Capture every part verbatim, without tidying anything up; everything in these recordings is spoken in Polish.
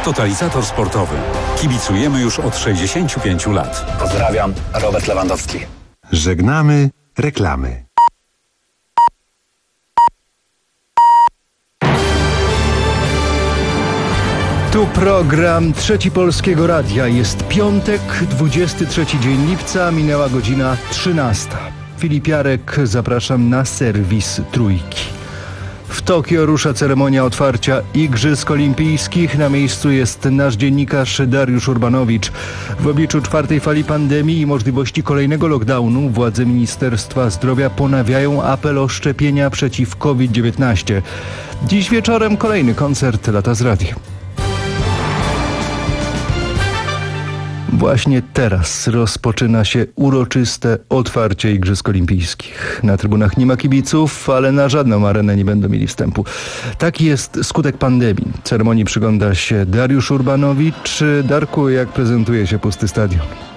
Totalizator sportowy. Kibicujemy już od sześćdziesięciu pięciu lat. Pozdrawiam, Robert Lewandowski. Żegnamy reklamy. Tu program Trzeci Polskiego Radia. Jest piątek, dwudziesty trzeci dzień lipca, minęła godzina trzynasta. Filip Jarek, zapraszam na serwis Trójki. W Tokio rusza ceremonia otwarcia Igrzysk Olimpijskich. Na miejscu jest nasz dziennikarz Dariusz Urbanowicz. W obliczu czwartej fali pandemii i możliwości kolejnego lockdownu władze Ministerstwa Zdrowia ponawiają apel o szczepienia przeciw kowid dziewiętnaście. Dziś wieczorem kolejny koncert Lata z Radiem. Właśnie teraz rozpoczyna się uroczyste otwarcie Igrzysk Olimpijskich. Na trybunach nie ma kibiców, ale na żadną arenę nie będą mieli wstępu. Taki jest skutek pandemii. Ceremonii przygląda się Dariusz Urbanowicz. Darku, jak prezentuje się pusty stadion?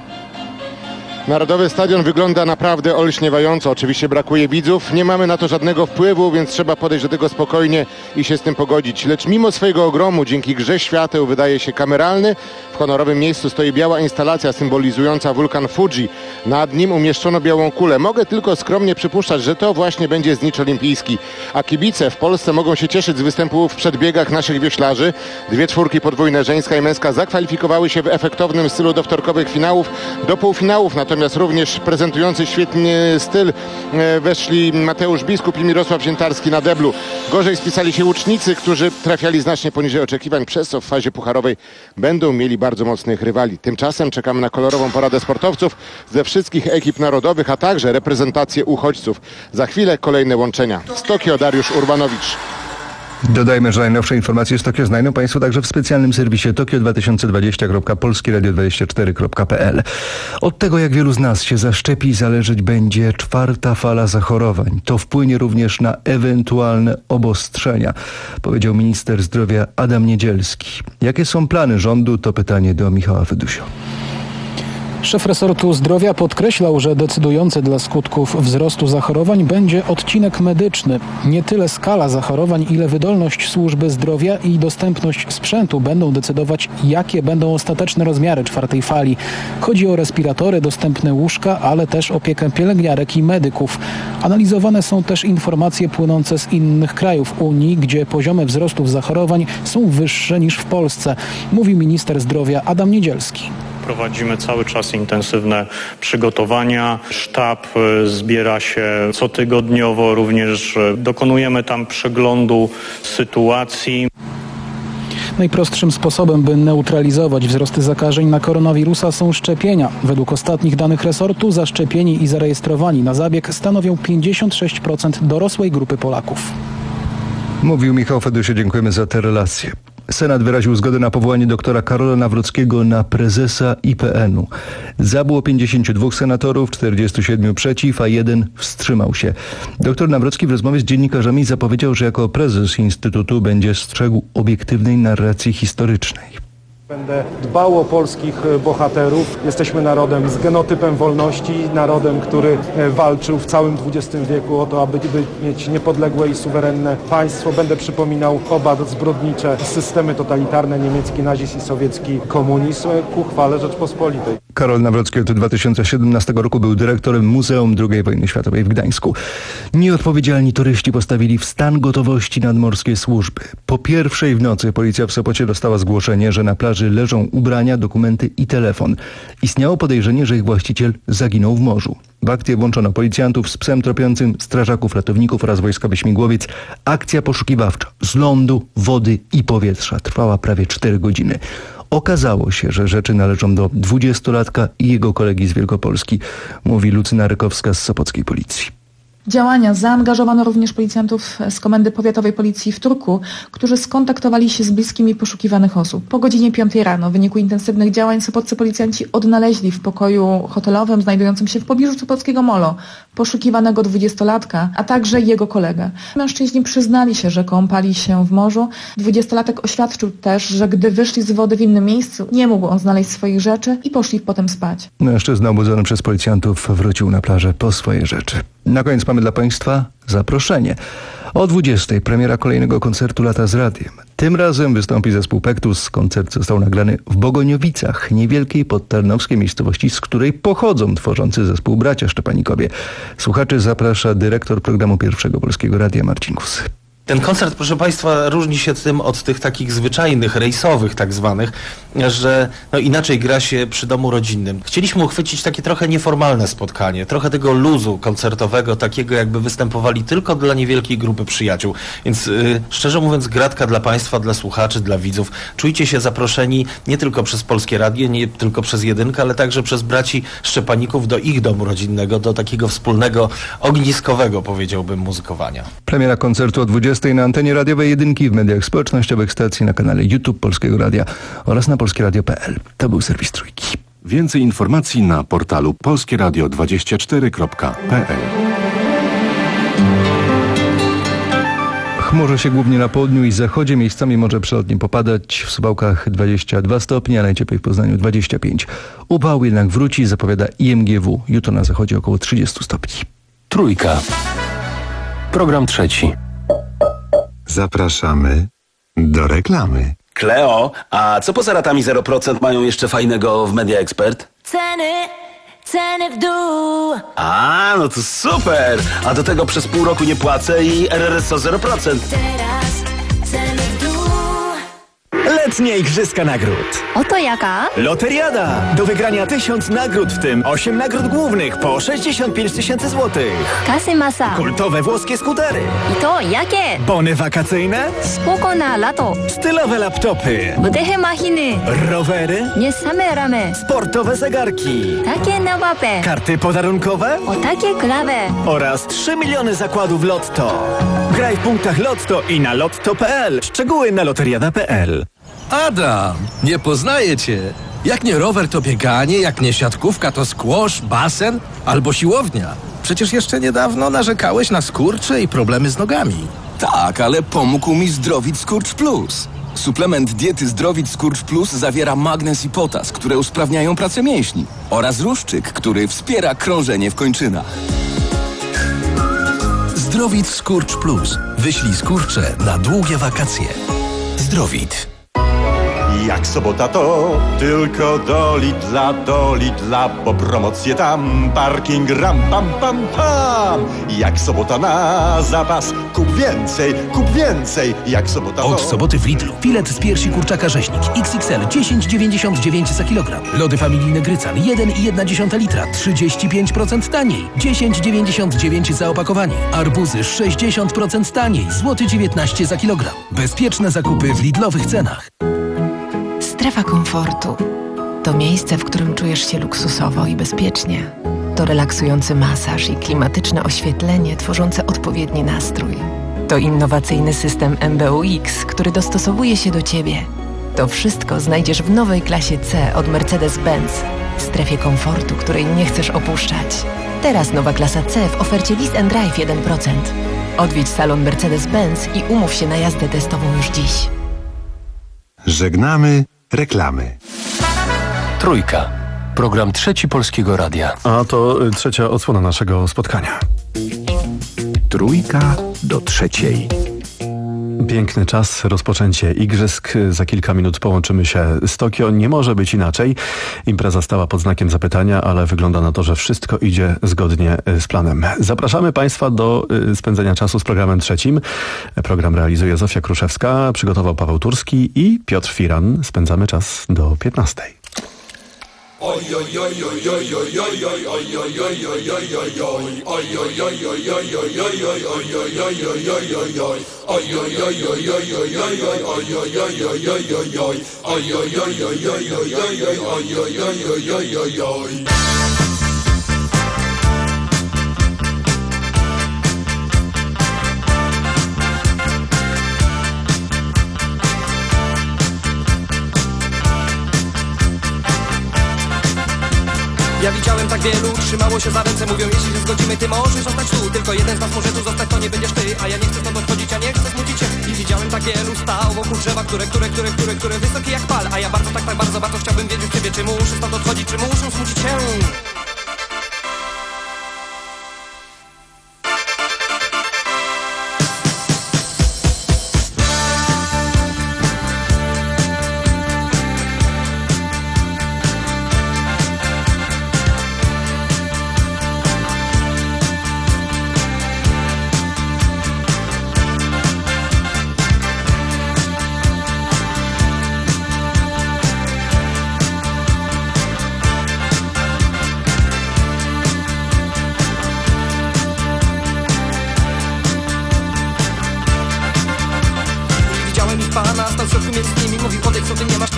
Narodowy Stadion wygląda naprawdę olśniewająco. Oczywiście brakuje widzów, nie mamy na to żadnego wpływu, więc trzeba podejść do tego spokojnie i się z tym pogodzić. Lecz mimo swojego ogromu, dzięki grze świateł wydaje się kameralny. W honorowym miejscu stoi biała instalacja symbolizująca wulkan Fuji. Nad nim umieszczono białą kulę. Mogę tylko skromnie przypuszczać, że to właśnie będzie znicz olimpijski. A kibice w Polsce mogą się cieszyć z występów w przedbiegach naszych wioślarzy. Dwie czwórki podwójne, żeńska i męska, zakwalifikowały się w efektownym stylu do wtorkowych finałów, do półfinałów. Natomiast również prezentujący świetny styl weszli Mateusz Biskup i Mirosław Ziętarski na deblu. Gorzej spisali się łucznicy, którzy trafiali znacznie poniżej oczekiwań, przez co w fazie pucharowej będą mieli bardzo mocnych rywali. Tymczasem czekamy na kolorową paradę sportowców ze wszystkich ekip narodowych, a także reprezentację uchodźców. Za chwilę kolejne łączenia. Z Tokio Dariusz Urbanowicz. Dodajmy, że najnowsze informacje z Tokio znajdą Państwo także w specjalnym serwisie tokio dwa tysiące dwadzieścia kropka polskie radio dwadzieścia cztery kropka p l. Od tego, jak wielu z nas się zaszczepi, zależeć będzie czwarta fala zachorowań. To wpłynie również na ewentualne obostrzenia, powiedział minister zdrowia Adam Niedzielski. Jakie są plany rządu? To pytanie do Michała Fedusia. Szef resortu zdrowia podkreślał, że decydujący dla skutków wzrostu zachorowań będzie odcinek medyczny. Nie tyle skala zachorowań, ile wydolność służby zdrowia i dostępność sprzętu będą decydować, jakie będą ostateczne rozmiary czwartej fali. Chodzi o respiratory, dostępne łóżka, ale też opiekę pielęgniarek i medyków. Analizowane są też informacje płynące z innych krajów Unii, gdzie poziomy wzrostów zachorowań są wyższe niż w Polsce, mówi minister zdrowia Adam Niedzielski. Prowadzimy cały czas intensywne przygotowania. Sztab zbiera się cotygodniowo, również dokonujemy tam przeglądu sytuacji. Najprostszym sposobem, by neutralizować wzrosty zakażeń na koronawirusa są szczepienia. Według ostatnich danych resortu zaszczepieni i zarejestrowani na zabieg stanowią pięćdziesiąt sześć procent dorosłej grupy Polaków. Mówił Michał Fedusie, dziękujemy za te relacje. Senat wyraził zgodę na powołanie doktora Karola Nawrockiego na prezesa I P N u. Za było pięćdziesięciu dwóch senatorów, czterdziestu siedmiu przeciw, a jeden wstrzymał się. Doktor Nawrocki w rozmowie z dziennikarzami zapowiedział, że jako prezes Instytutu będzie strzegł obiektywnej narracji historycznej. Będę dbał o polskich bohaterów. Jesteśmy narodem z genotypem wolności, narodem, który walczył w całym dwudziestym wieku o to, aby mieć niepodległe i suwerenne państwo. Będę przypominał oba zbrodnicze systemy totalitarne, niemiecki nazizm i sowiecki komunizm, ku chwale Rzeczpospolitej. Karol Nawrocki od dwa tysiące siedemnastego roku był dyrektorem Muzeum drugiej wojny światowej w Gdańsku. Nieodpowiedzialni turyści postawili w stan gotowości nadmorskie służby. Po pierwszej w nocy policja w Sopocie dostała zgłoszenie, że na plaży leżą ubrania, dokumenty i telefon. Istniało podejrzenie, że ich właściciel zaginął w morzu. W akcję włączono policjantów z psem tropiącym, strażaków, ratowników oraz wojskowy śmigłowiec. Akcja poszukiwawcza z lądu, wody i powietrza trwała prawie cztery godziny. Okazało się, że rzeczy należą do dwudziestolatka i jego kolegi z Wielkopolski, mówi Lucyna Rykowska z sopockiej policji. działania zaangażowano również policjantów z Komendy Powiatowej Policji w Turku, którzy skontaktowali się z bliskimi poszukiwanych osób. Po godzinie piątej rano w wyniku intensywnych działań sopoccy policjanci odnaleźli w pokoju hotelowym znajdującym się w pobliżu sopockiego molo poszukiwanego dwudziestolatka, a także jego kolegę. Mężczyźni przyznali się, że kąpali się w morzu. Dwudziestolatek oświadczył też, że gdy wyszli z wody w innym miejscu, nie mógł on znaleźć swoich rzeczy i poszli potem spać. Mężczyzna obudzony przez policjantów wrócił na plażę po swoje rzeczy. Na koniec mamy dla Państwa zaproszenie. O dwudziestej premiera kolejnego koncertu Lata z Radiem. Tym razem wystąpi zespół Pektus. Koncert został nagrany w Bogoniowicach, niewielkiej podtarnowskiej miejscowości, z której pochodzą tworzący zespół bracia Szczepanikowie. Słuchaczy zaprasza dyrektor programu Pierwszego Polskiego Radia Marcin Kus. Ten koncert, proszę Państwa, różni się tym od tych takich zwyczajnych, rejsowych tak zwanych, że no inaczej gra się przy domu rodzinnym. Chcieliśmy uchwycić takie trochę nieformalne spotkanie, trochę tego luzu koncertowego, takiego jakby występowali tylko dla niewielkiej grupy przyjaciół. Więc yy, szczerze mówiąc, gratka dla Państwa, dla słuchaczy, dla widzów. Czujcie się zaproszeni nie tylko przez Polskie Radio, nie tylko przez Jedynkę, ale także przez braci Szczepaników do ich domu rodzinnego, do takiego wspólnego, ogniskowego, powiedziałbym, muzykowania. Premiera koncertu o dwudziestej na antenie radiowej Jedynki, w mediach społecznościowych, stacji, na kanale YouTube Polskiego Radia oraz na polskieradio kropka p l. To był serwis Trójki. Więcej informacji na portalu polskieradio dwadzieścia cztery kropka p l. Chmurzy się głównie na południu i zachodzie, miejscami może przelotnie popadać. W Suwałkach dwadzieścia dwa stopnie, a najcieplej w Poznaniu dwadzieścia pięć. Upał jednak wróci, zapowiada I M G W. Jutro na zachodzie około trzydzieści stopni. Trójka. Program trzeci. Zapraszamy do reklamy. Kleo, a co poza ratami zero procent mają jeszcze fajnego w Media Expert? Ceny, ceny w dół. A, no to super! A do tego przez pół roku nie płacę i R R S O zero procent. Teraz ceny w dół. Letnie Igrzyska Nagród. Oto jaka? Loteriada. Do wygrania tysiąc nagród, w tym osiem nagród głównych po sześćdziesiąt pięć tysięcy złotych. Kasy masa. Kultowe włoskie skutery. I to jakie? Bony wakacyjne. Spoko na lato. Stylowe laptopy. Wydechy machiny. Rowery. Nie same ramy. Sportowe zegarki. Takie na łapę. Karty podarunkowe. O takie klawe. Oraz trzy miliony zakładów Lotto. Graj w punktach Lotto i na lotto kropka p l. Szczegóły na loteriada kropka p l. Adam, nie poznaję cię. Jak nie rower, to bieganie, jak nie siatkówka, to squash, basen albo siłownia. Przecież jeszcze niedawno narzekałeś na skurcze i problemy z nogami. Tak, ale pomógł mi Zdrowit Skurcz Plus. Suplement diety Zdrowit Skurcz Plus zawiera magnez i potas, które usprawniają pracę mięśni, oraz ruszczyk, który wspiera krążenie w kończynach. Zdrowit Skurcz Plus. Wyślij skurcze na długie wakacje. Zdrowit. Jak sobota to tylko do Lidla, do Lidla, bo promocje tam, parking ram, pam, pam, pam. Jak sobota na zapas, kup więcej, kup więcej, jak sobota to... Od soboty w Lidlu. Filet z piersi kurczaka rzeźnik X X L dziesięć dziewięćdziesiąt dziewięć za kilogram. Lody familijne Grycan jeden i jedna dziesiąta litra trzydzieści pięć procent taniej. dziesięć dziewięćdziesiąt dziewięć za opakowanie. Arbuzy sześćdziesiąt procent taniej. Złoty dziewiętnaście za kilogram. Bezpieczne zakupy w Lidlowych cenach. Strefa komfortu to miejsce, w którym czujesz się luksusowo i bezpiecznie. To relaksujący masaż i klimatyczne oświetlenie tworzące odpowiedni nastrój. To innowacyjny system M B U X, który dostosowuje się do Ciebie. To wszystko znajdziesz w nowej klasie C od Mercedes-Benz. W strefie komfortu, której nie chcesz opuszczać. Teraz nowa klasa C w ofercie Lease and Drive jeden procent. Odwiedź salon Mercedes-Benz i umów się na jazdę testową już dziś. Żegnamy reklamy. Trójka. Program trzeci Polskiego Radia. A to trzecia odsłona naszego spotkania. Trójka do trzeciej. Piękny czas, rozpoczęcie igrzysk. Za kilka minut połączymy się z Tokio. Nie może być inaczej. Impreza stała pod znakiem zapytania, ale wygląda na to, że wszystko idzie zgodnie z planem. Zapraszamy Państwa do spędzenia czasu z programem trzecim. Program realizuje Zofia Kruszewska, przygotował Paweł Turski i Piotr Firan. Spędzamy czas do piętnastej. Ja widziałem tak wielu, trzymało się za ręce, mówią jeśli się zgodzimy, ty możesz zostać tu. Tylko jeden z nas może tu zostać, to nie będziesz ty. A ja nie chcę stąd odchodzić, ja nie chcę znudzić się. I widziałem tak wielu, stał wokół drzewa, które, które, które, które, które wysokie jak pal. A ja bardzo, tak, tak bardzo, bardzo chciałbym wiedzieć ciebie, czy muszę stąd odchodzić, czy muszę znudzić się.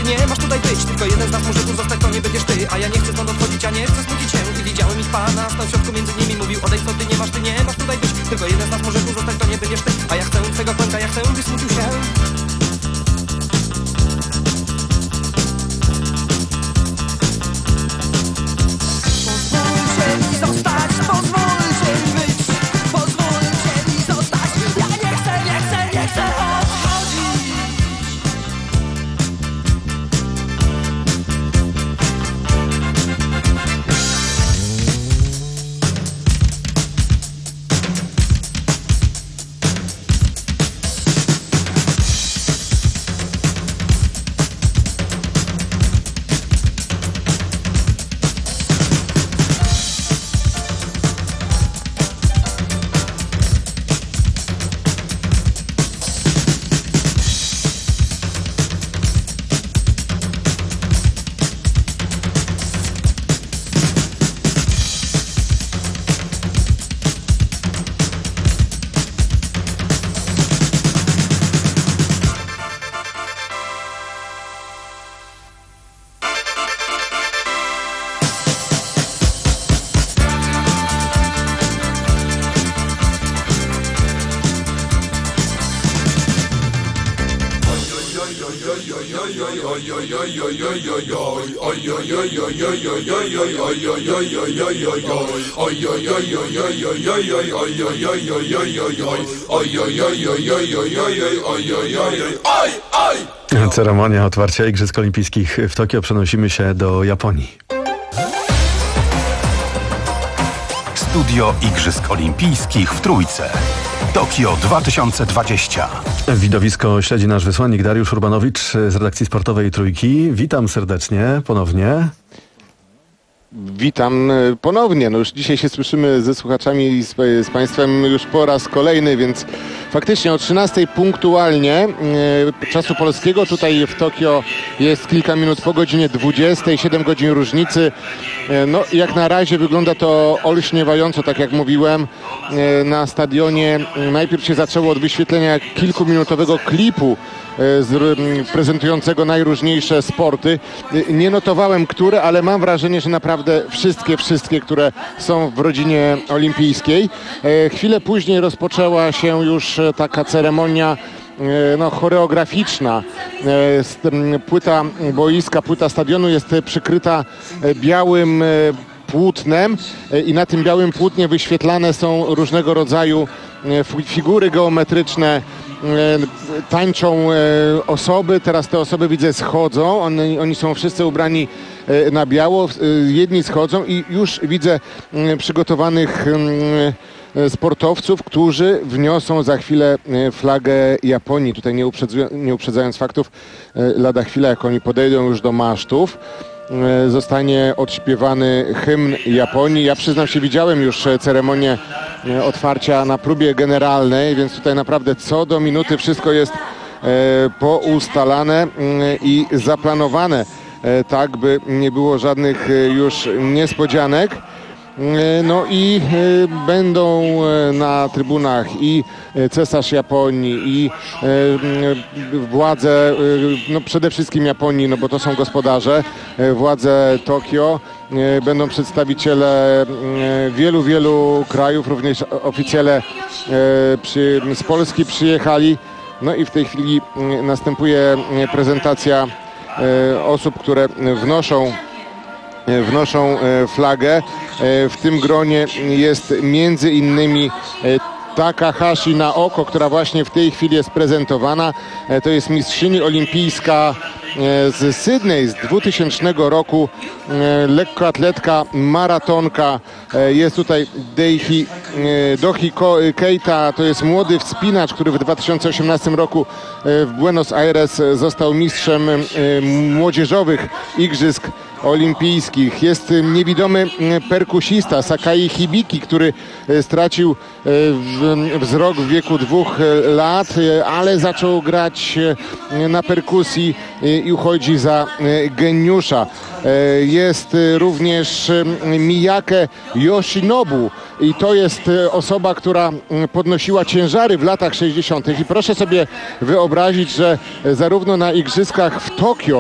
nie masz tutaj być. Tylko jeden z nas może tu zostać, to nie będziesz ty. A ja nie chcę stąd odchodzić, a nie chcę znudzić się. I widziałem ich pana, stał w środku między nimi. Mówił, odejdź to ty nie masz, ty nie masz tutaj być. Tylko jeden z nas może tu zostać, to nie będziesz ty. A ja chcę twego kłęka, ja chcę, byś smucił się. Pozwólcie mi zostać, pozwólcie mi być. Pozwólcie mi zostać. Ja nie chcę, nie chcę, nie chcę odchodzić. Ceremonia otwarcia Igrzysk Olimpijskich w Tokio. Przenosimy się do Japonii. Studio Igrzysk Olimpijskich w Trójce. Tokio dwa tysiące dwadzieścia. Widowisko śledzi nasz wysłannik Dariusz Urbanowicz z redakcji sportowej Trójki. Witam serdecznie ponownie. Witam ponownie. No już dzisiaj się słyszymy ze słuchaczami, z, z Państwem już po raz kolejny, więc faktycznie o trzynastej punktualnie e, czasu polskiego. Tutaj w Tokio jest kilka minut po godzinie dwudziestej, siedem godzin różnicy. E, no jak na razie wygląda to olśniewająco, tak jak mówiłem. E, na stadionie najpierw się zaczęło od wyświetlenia kilkuminutowego klipu Z, prezentującego najróżniejsze sporty. Nie notowałem, które, ale mam wrażenie, że naprawdę wszystkie, wszystkie, które są w rodzinie olimpijskiej. Chwilę później rozpoczęła się już taka ceremonia no, choreograficzna. Płyta boiska, płyta stadionu jest przykryta białym płótnem i na tym białym płótnie wyświetlane są różnego rodzaju figury geometryczne. Tańczą osoby, teraz te osoby widzę schodzą, oni, oni są wszyscy ubrani na biało, jedni schodzą i już widzę przygotowanych sportowców, którzy wniosą za chwilę flagę Japonii. Tutaj nie, uprzedza, nie uprzedzając faktów, lada chwila, jak oni podejdą już do masztów, zostanie odśpiewany hymn Japonii. Ja przyznam się, widziałem już ceremonię otwarcia na próbie generalnej, więc tutaj naprawdę co do minuty wszystko jest poustalane i zaplanowane, tak by nie było żadnych już niespodzianek. No i będą na trybunach i cesarz Japonii, i władze, no przede wszystkim Japonii, no bo to są gospodarze, władze Tokio, będą przedstawiciele wielu, wielu krajów, również oficjele przy, z Polski przyjechali. No i w tej chwili następuje prezentacja osób, które wnoszą wnoszą flagę. W tym gronie jest między innymi Takahashi Naoko, która właśnie w tej chwili jest prezentowana. To jest mistrzyni olimpijska z Sydney z dwutysięcznego roku, lekkoatletka, maratonka. Jest tutaj Deihi, Dohi Keita, to jest młody wspinacz, który w dwa tysiące osiemnastym roku w Buenos Aires został mistrzem młodzieżowych igrzysk olimpijskich. Jest niewidomy perkusista Sakai Hibiki, który stracił wzrok w wieku dwóch lat, ale zaczął grać na perkusji i uchodzi za geniusza. Jest również Miyake Yoshinobu i to jest osoba, która podnosiła ciężary w latach sześćdziesiątych. I proszę sobie wyobrazić, że zarówno na igrzyskach w Tokio,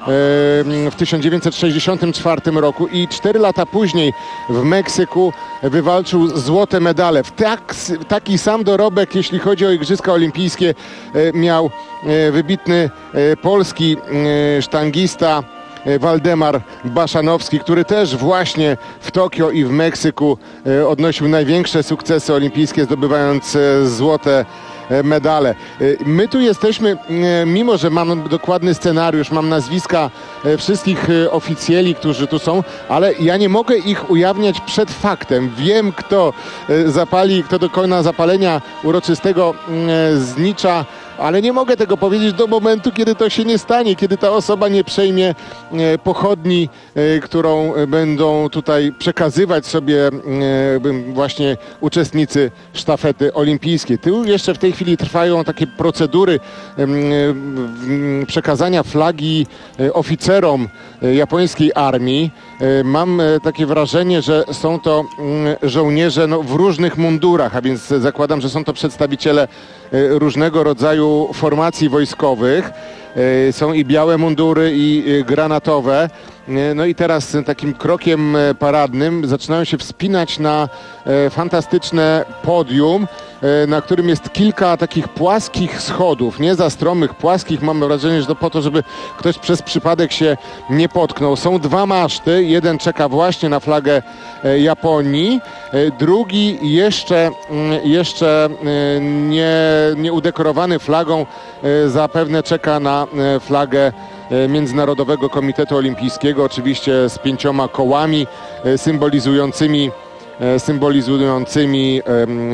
w tysiąc dziewięćset sześćdziesiątym czwartym roku i cztery lata później w Meksyku wywalczył złote medale. W tak, taki sam dorobek, jeśli chodzi o Igrzyska Olimpijskie, miał wybitny polski sztangista Waldemar Baszanowski, który też właśnie w Tokio i w Meksyku odnosił największe sukcesy olimpijskie, zdobywając złote medale. My tu jesteśmy, mimo że mam dokładny scenariusz, mam nazwiska wszystkich oficjeli, którzy tu są, ale ja nie mogę ich ujawniać przed faktem. Wiem, kto zapali, kto dokona zapalenia uroczystego znicza, ale nie mogę tego powiedzieć do momentu, kiedy to się nie stanie, kiedy ta osoba nie przejmie pochodni, którą będą tutaj przekazywać sobie właśnie uczestnicy sztafety olimpijskiej. Tu jeszcze w tej chwili trwają takie procedury przekazania flagi oficerom japońskiej armii. Mam takie wrażenie, że są to żołnierze no, w różnych mundurach, a więc zakładam, że są to przedstawiciele różnego rodzaju formacji wojskowych. Są i białe mundury, i granatowe. No i teraz takim krokiem paradnym zaczynają się wspinać na fantastyczne podium, na którym jest kilka takich płaskich schodów, nie za stromych, płaskich. Mam wrażenie, że to po to, żeby ktoś przez przypadek się nie potknął. Są dwa maszty, jeden czeka właśnie na flagę Japonii, drugi jeszcze, jeszcze nie, nie udekorowany flagą, zapewne czeka na flagę Międzynarodowego Komitetu Olimpijskiego, oczywiście z pięcioma kołami symbolizującymi, symbolizującymi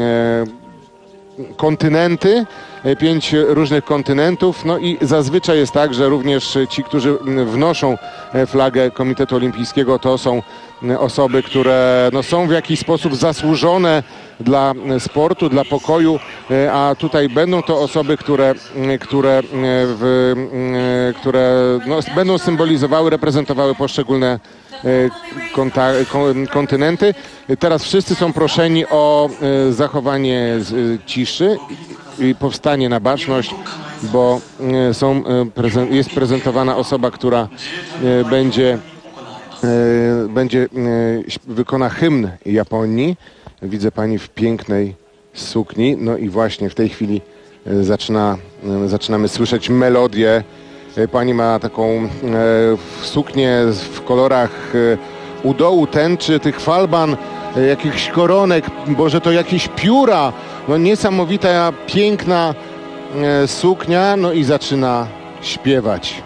kontynenty, pięć różnych kontynentów, no i zazwyczaj jest tak, że również ci, którzy wnoszą flagę Komitetu Olimpijskiego, to są osoby, które no, są w jakiś sposób zasłużone dla sportu, dla pokoju, a tutaj będą to osoby, które, które, w, które no, będą symbolizowały, reprezentowały poszczególne konta, kontynenty. Teraz wszyscy są proszeni o zachowanie ciszy i powstanie na baczność, bo są, jest prezentowana osoba, która będzie, będzie wykona hymn Japonii. Widzę pani w pięknej sukni, no i właśnie w tej chwili zaczyna, zaczynamy słyszeć melodię. Pani ma taką e, suknię w kolorach e, u dołu tęczy, tych falban, e, jakichś koronek, boże to jakieś pióra, no niesamowita, piękna e, suknia, no i zaczyna śpiewać.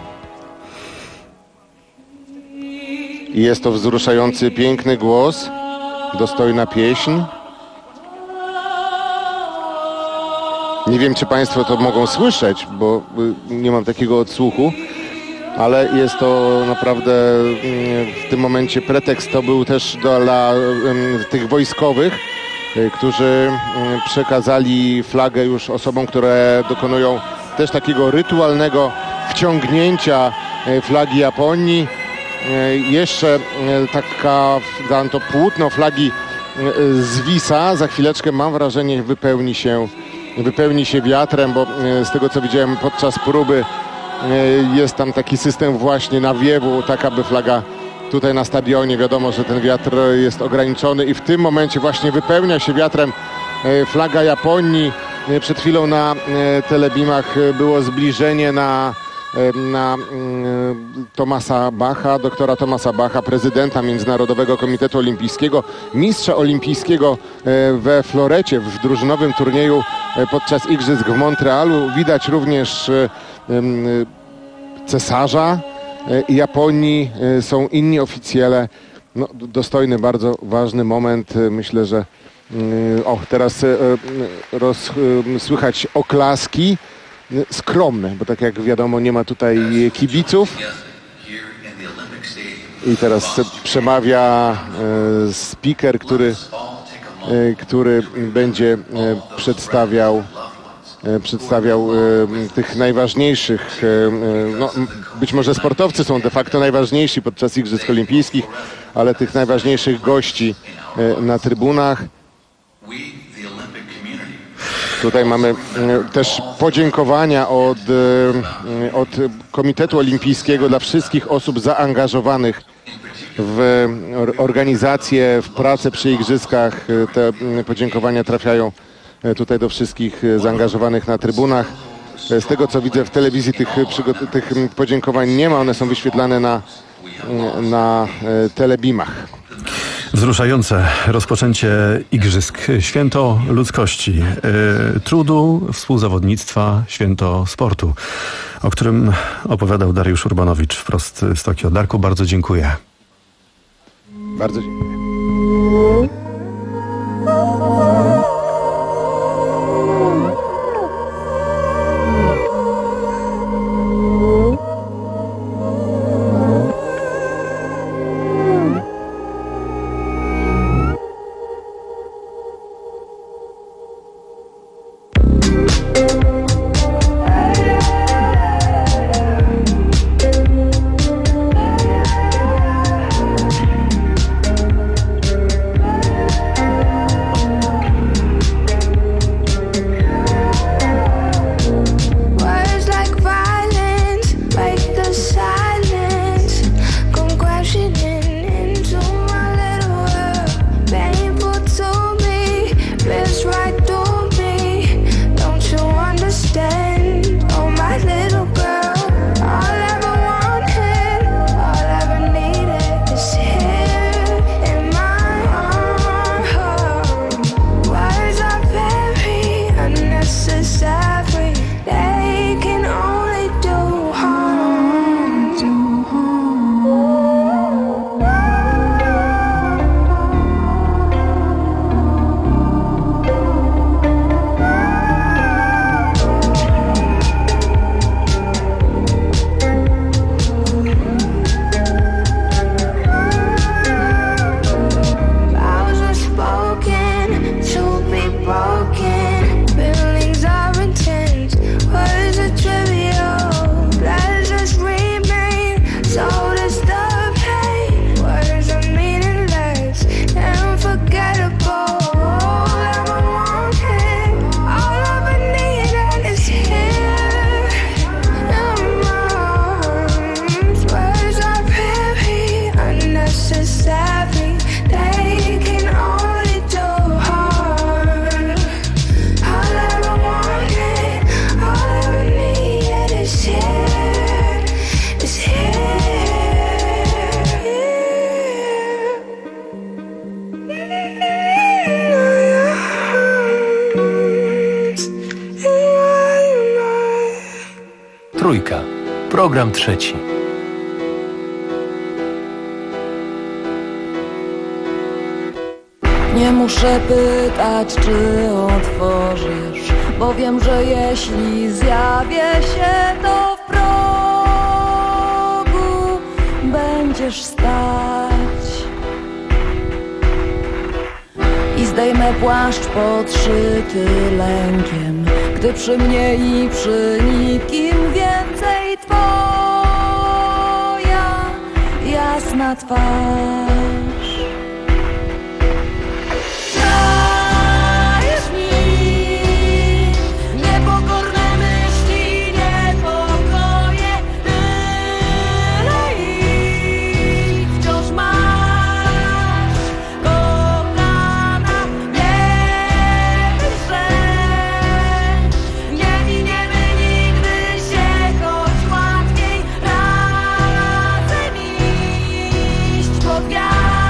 I jest to wzruszający, piękny głos, dostojna pieśń. Nie wiem, czy państwo to mogą słyszeć, bo nie mam takiego odsłuchu, ale jest to naprawdę w tym momencie pretekst. To był też dla tych wojskowych, którzy przekazali flagę już osobom, które dokonują też takiego rytualnego wciągnięcia flagi Japonii. Jeszcze taka, to płótno flagi zwisa. Za chwileczkę, mam wrażenie, wypełni się wypełni się wiatrem, bo z tego co widziałem podczas próby jest tam taki system właśnie nawiewu, tak aby flaga tutaj na stadionie, wiadomo, że ten wiatr jest ograniczony i w tym momencie właśnie wypełnia się wiatrem flaga Japonii. Przed chwilą na telebimach było zbliżenie na na Thomasa Bacha, doktora Thomasa Bacha, prezydenta Międzynarodowego Komitetu Olimpijskiego, mistrza olimpijskiego we florecie w drużynowym turnieju podczas Igrzysk w Montrealu. Widać również cesarza Japonii, są inni oficjele. No, dostojny, bardzo ważny moment. Myślę, że o, teraz roz, słychać oklaski. Skromne, bo tak jak wiadomo, nie ma tutaj kibiców. I teraz przemawia e, speaker, który, e, który będzie e, przedstawiał, e, przedstawiał e, tych najważniejszych, e, no, być może sportowcy są de facto najważniejsi podczas Igrzysk Olimpijskich, ale tych najważniejszych gości e, na trybunach. Tutaj mamy też podziękowania od, od Komitetu Olimpijskiego dla wszystkich osób zaangażowanych w organizację, w pracę przy igrzyskach. Te podziękowania trafiają tutaj do wszystkich zaangażowanych na trybunach. Z tego co widzę w telewizji tych, tych podziękowań nie ma, one są wyświetlane na, na telebimach. Wzruszające rozpoczęcie igrzysk. Święto ludzkości, yy, trudu, współzawodnictwa, święto sportu, o którym opowiadał Dariusz Urbanowicz wprost z Tokio. Darku, bardzo dziękuję. Bardzo dziękuję. Trójka. Program trzeci. Nie muszę pytać, czy otworzysz, bo wiem, że jeśli zjawię się, to w progu będziesz stać. I zdejmę płaszcz podszyty lękiem, gdy przy mnie i przy nikim więcej twoja jasna twarz. Dajesz mi niepokorne myśli, niepokoje, tyle ich wciąż masz, kochana, wiemy, że nie miniemy nigdy się, choć łatwiej razem iść pod wiatr.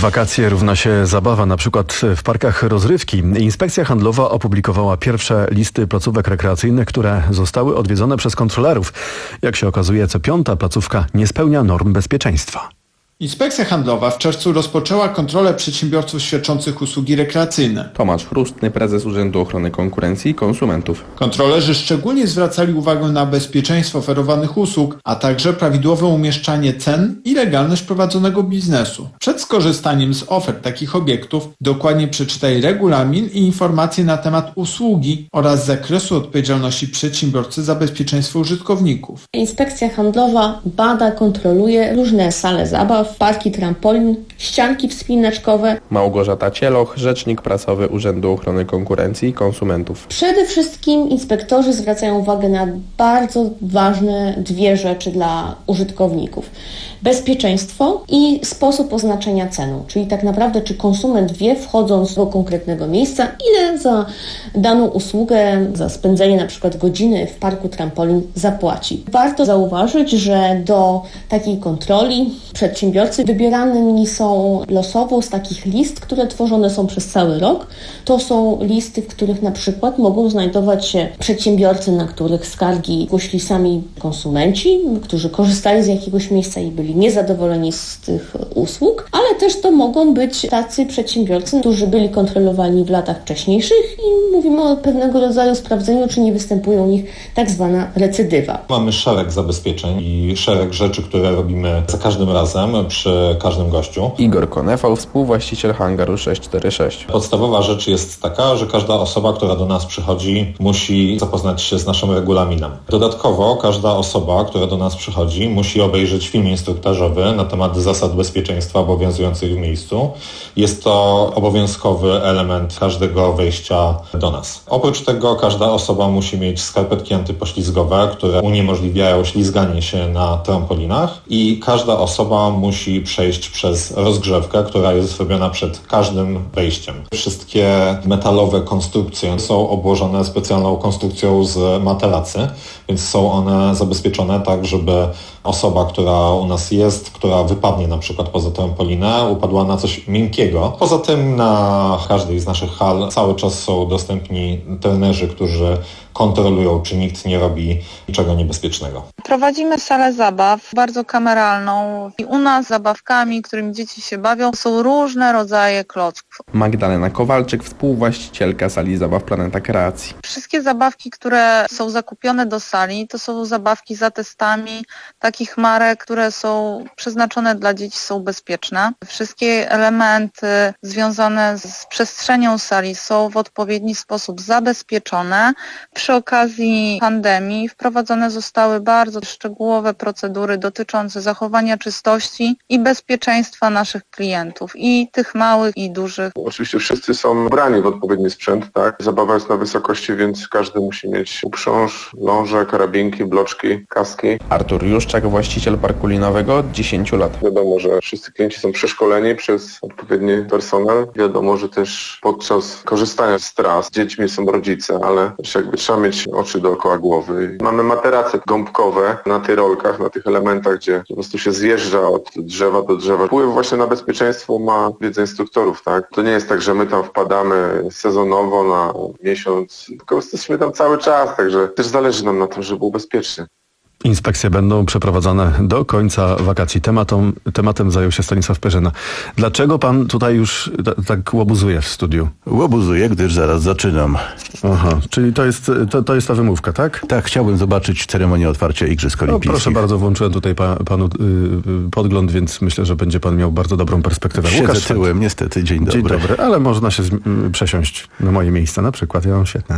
Wakacje równa się zabawa, na przykład w parkach rozrywki. Inspekcja Handlowa opublikowała pierwsze listy placówek rekreacyjnych, które zostały odwiedzone przez kontrolerów. Jak się okazuje, co piąta placówka nie spełnia norm bezpieczeństwa. Inspekcja Handlowa w czerwcu rozpoczęła kontrolę przedsiębiorców świadczących usługi rekreacyjne. Tomasz Chrustny, prezes Urzędu Ochrony Konkurencji i Konsumentów. Kontrolerzy szczególnie zwracali uwagę na bezpieczeństwo oferowanych usług, a także prawidłowe umieszczanie cen i legalność prowadzonego biznesu. Przed skorzystaniem z ofert takich obiektów dokładnie przeczytaj regulamin i informacje na temat usługi oraz zakresu odpowiedzialności przedsiębiorcy za bezpieczeństwo użytkowników. Inspekcja Handlowa bada, kontroluje różne sale zabaw, parki trampolin, ścianki wspinaczkowe. Małgorzata Cieloch, rzecznik prasowy Urzędu Ochrony Konkurencji i Konsumentów. Przede wszystkim inspektorzy zwracają uwagę na bardzo ważne dwie rzeczy dla użytkowników. Bezpieczeństwo i sposób oznaczenia ceny, czyli tak naprawdę czy konsument wie, wchodząc do konkretnego miejsca, ile za daną usługę, za spędzenie na przykład godziny w parku trampolin zapłaci. Warto zauważyć, że do takiej kontroli przedsiębiorcy wybierani są losowo z takich list, które tworzone są przez cały rok. To są listy, w których na przykład mogą znajdować się przedsiębiorcy, na których skargi zgłosili sami konsumenci, którzy korzystali z jakiegoś miejsca i byli niezadowoleni z tych usług, ale też to mogą być tacy przedsiębiorcy, którzy byli kontrolowani w latach wcześniejszych i mówimy o pewnego rodzaju sprawdzeniu, czy nie występuje u nich tak zwana recydywa. Mamy szereg zabezpieczeń i szereg rzeczy, które robimy za każdym razem, przy każdym gościu. Igor Konefał, współwłaściciel hangaru sześć cztery sześć. Podstawowa rzecz jest taka, że każda osoba, która do nas przychodzi, musi zapoznać się z naszym regulaminem. Dodatkowo każda osoba, która do nas przychodzi, musi obejrzeć film instruktażowy na temat zasad bezpieczeństwa obowiązujących w miejscu. Jest to obowiązkowy element każdego wejścia do nas. Oprócz tego każda osoba musi mieć skarpetki antypoślizgowe, które uniemożliwiają ślizganie się na trampolinach i każda osoba musi przejść przez rozgrzewkę, która jest robiona przed każdym wejściem. Wszystkie metalowe konstrukcje są obłożone specjalną konstrukcją z materacy, więc są one zabezpieczone tak, żeby osoba, która u nas jest, która wypadnie na przykład poza trampolinę, upadła na coś miękkiego. Poza tym na każdej z naszych hal cały czas są dostępni trenerzy, którzy kontrolują, czy nikt nie robi niczego niebezpiecznego. Prowadzimy salę zabaw, bardzo kameralną i u nas zabawkami, którymi dzieci się bawią, są różne rodzaje klocków. Magdalena Kowalczyk, współwłaścicielka sali zabaw Planeta Kreacji. Wszystkie zabawki, które są zakupione do sali, to są zabawki za testami takich marek, które są przeznaczone dla dzieci, są bezpieczne. Wszystkie elementy związane z przestrzenią sali są w odpowiedni sposób zabezpieczone. Przy okazji pandemii wprowadzone zostały bardzo szczegółowe procedury dotyczące zachowania czystości i bezpieczeństwa naszych klientów, i tych małych, i dużych. Oczywiście wszyscy są ubrani w odpowiedni sprzęt, tak? Zabawa jest na wysokości, więc każdy musi mieć uprząż, ląże, karabinki, bloczki, kaski. Artur Juszczak, właściciel parku linowego od dziesięciu lat. Wiadomo, że wszyscy klienci są przeszkoleni przez odpowiedni personel. Wiadomo, że też podczas korzystania z tras z dziećmi są rodzice, ale też jakby trzeba mieć oczy dookoła głowy. Mamy materace gąbkowe na tyrolkach, na tych elementach, gdzie po prostu się zjeżdża od drzewa do drzewa. Wpływ właśnie na bezpieczeństwo ma wiedza instruktorów, tak? To nie jest tak, że my tam wpadamy sezonowo na miesiąc, tylko jesteśmy tam cały czas, także też zależy nam na tym, żeby było bezpiecznie. Inspekcje będą przeprowadzane do końca wakacji. Tematem, tematem zajął się Stanisław Perzyna. Dlaczego pan tutaj już t- tak łobuzuje w studiu? Łobuzuję, gdyż zaraz zaczynam. Aha, czyli to jest, to, to jest ta wymówka, tak? Tak, chciałbym zobaczyć ceremonię otwarcia Igrzysk Olimpijskich. No, proszę bardzo, włączyłem tutaj pa, panu yy, podgląd, więc myślę, że będzie pan miał bardzo dobrą perspektywę. Siedzę Łukasz tyłem, niestety, dzień dobry. Dzień dobry, ale można się z, yy, przesiąść na moje miejsce na przykład. Ja mam świetne.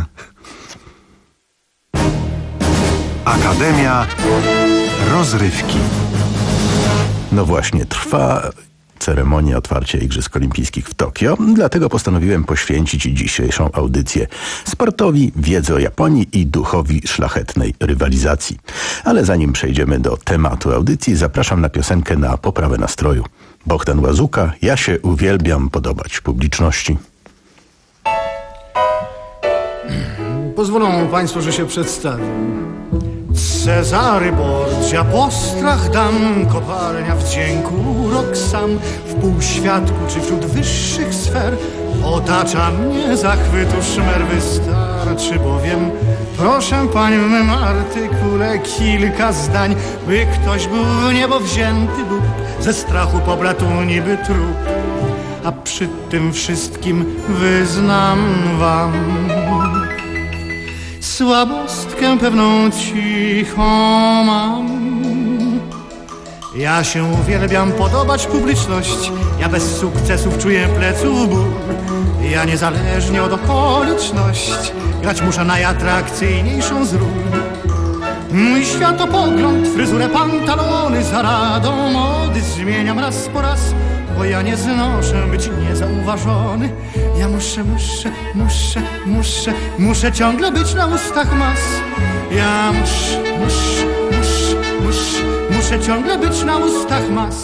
Akademia Rozrywki. No właśnie, trwa ceremonia otwarcia Igrzysk Olimpijskich w Tokio, dlatego postanowiłem poświęcić dzisiejszą audycję sportowi, wiedzy o Japonii i duchowi szlachetnej rywalizacji. Ale zanim przejdziemy do tematu audycji, zapraszam na piosenkę na poprawę nastroju. Bohdan Łazuka, ja się uwielbiam podobać publiczności. Pozwolą Państwo, że się przedstawię. Cezary Borgia, postrach dam, kopalnia wdzięku, urok sam, w półświadku czy wśród wyższych sfer otacza mnie zachwytu szmer. Wystarczy bowiem, proszę panią, w mym artykule kilka zdań, by ktoś był w niebo wzięty lub ze strachu pobladł niby trup. A przy tym wszystkim wyznam wam słabostkę pewną cichą mam. Ja się uwielbiam podobać publiczności, ja bez sukcesów czuję pleców ból. Ja niezależnie od okoliczności grać muszę najatrakcyjniejszą z ról. Mój światopogląd, fryzurę, pantalony za radą mody zmieniam raz po raz, bo ja nie znoszę być niezauważony. Ja muszę, muszę, muszę, muszę, muszę ciągle być na ustach mas. Ja muszę, muszę, muszę, muszę, muszę ciągle być na ustach mas.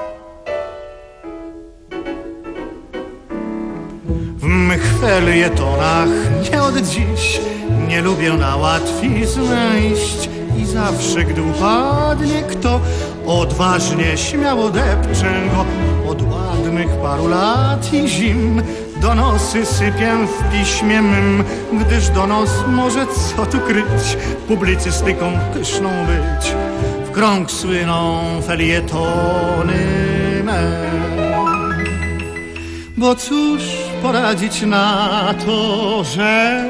W mych felietonach nie od dziś nie lubię na łatwiznę iść. I zawsze, gdy upadnie kto, odważnie, śmiało depczę go. Od ładnych paru lat i zim donosy sypię w piśmie mym, gdyż donos może, co tu kryć, publicystyką pyszną być. W krąg słyną felietony me. Bo cóż poradzić na to, że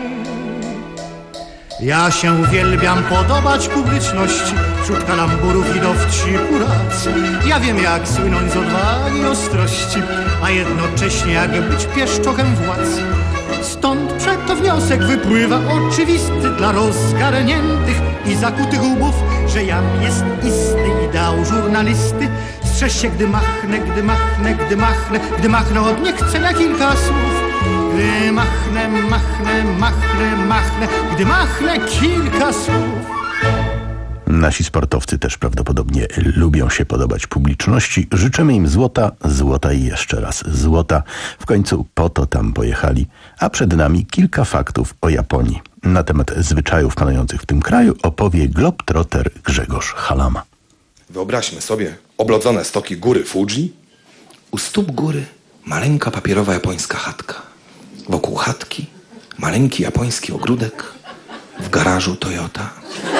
ja się uwielbiam podobać publiczności wśród kalamburów i dowcipu racji. Ja wiem, jak słynąć z odwagi i ostrości, a jednocześnie jak być pieszczochem władz. Stąd przeto wniosek wypływa oczywisty dla rozgarniętych i zakutych łbów, że jam jest isty ideał żurnalisty. Strzeż się, gdy machnę, gdy machnę, gdy machnę, gdy machnę od niechcenia kilka słów. Gdy machnę, machnę, machnę, machnę, gdy machnę kilka słów. Nasi sportowcy też prawdopodobnie lubią się podobać publiczności. Życzymy im złota, złota i jeszcze raz złota. W końcu po to tam pojechali. A przed nami kilka faktów o Japonii. Na temat zwyczajów panujących w tym kraju opowie globetrotter Grzegorz Halama. Wyobraźmy sobie oblodzone stoki góry Fuji. U stóp góry maleńka papierowa japońska chatka. Wokół chatki maleńki japoński ogródek. W garażu Toyota.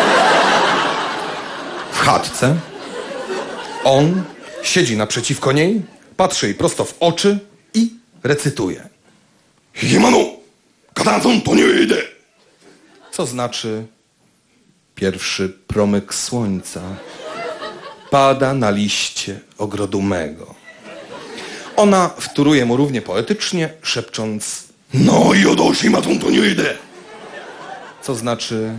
W chatce on siedzi naprzeciwko niej, patrzy jej prosto w oczy i recytuje. Himano, katanzon to nie idę. Co znaczy pierwszy promyk słońca pada na liście ogrodu mego. Ona wtóruje mu równie poetycznie, szepcząc: no i odoshimazon to nie idę. Co znaczy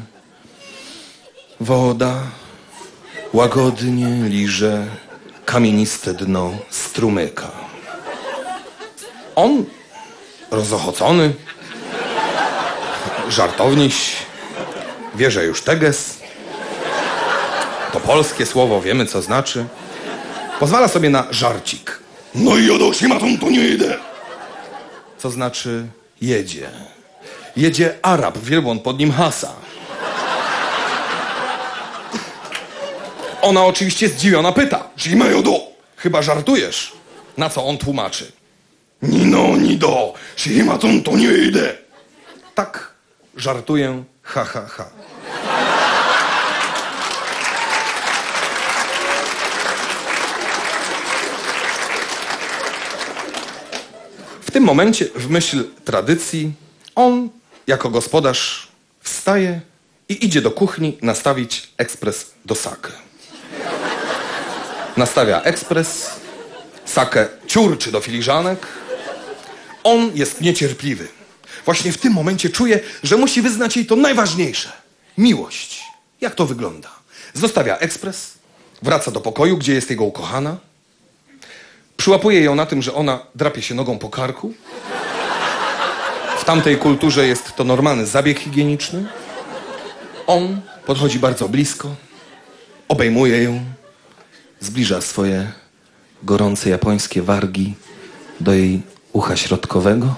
woda łagodnie liże kamieniste dno strumyka. On, rozochocony, żartowniś, wie, że już teges, to polskie słowo, wiemy, co znaczy, pozwala sobie na żarcik. No i odoshimazon to nie idę. Co znaczy jedzie. Jedzie Arab, wielbłąd pod nim hasa. Ona oczywiście zdziwiona pyta: Shimayodo, chyba żartujesz? Na co on tłumaczy: Nino nido, shimaton to nie idę. Tak, żartuję, ha ha ha. W tym momencie, w myśl tradycji, on jako gospodarz wstaje i idzie do kuchni nastawić ekspres do sake. Nastawia ekspres, sakę ciurczy do filiżanek. On jest niecierpliwy. Właśnie w tym momencie czuje, że musi wyznać jej to najważniejsze. Miłość. Jak to wygląda? Zostawia ekspres, wraca do pokoju, gdzie jest jego ukochana. Przyłapuje ją na tym, że ona drapie się nogą po karku. W tamtej kulturze jest to normalny zabieg higieniczny. On podchodzi bardzo blisko, obejmuje ją, zbliża swoje gorące japońskie wargi do jej ucha środkowego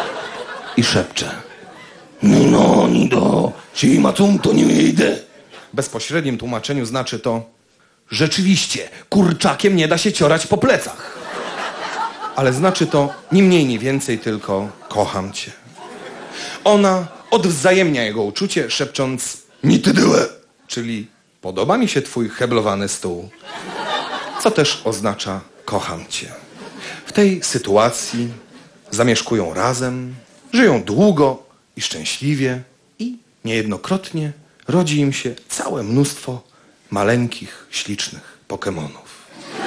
i szepcze: Nino nido, shimatsum to nie idę. bezpośrednim tłumaczeniu znaczy to: rzeczywiście, kurczakiem nie da się ciorać po plecach. Ale znaczy to ni mniej, ni więcej, tylko kocham cię. Ona odwzajemnia jego uczucie, szepcząc ni ty dyłe, czyli podoba mi się twój heblowany stół. Co też oznacza kocham cię. W tej sytuacji zamieszkują razem, żyją długo i szczęśliwie i niejednokrotnie rodzi im się całe mnóstwo maleńkich, ślicznych Pokemonów.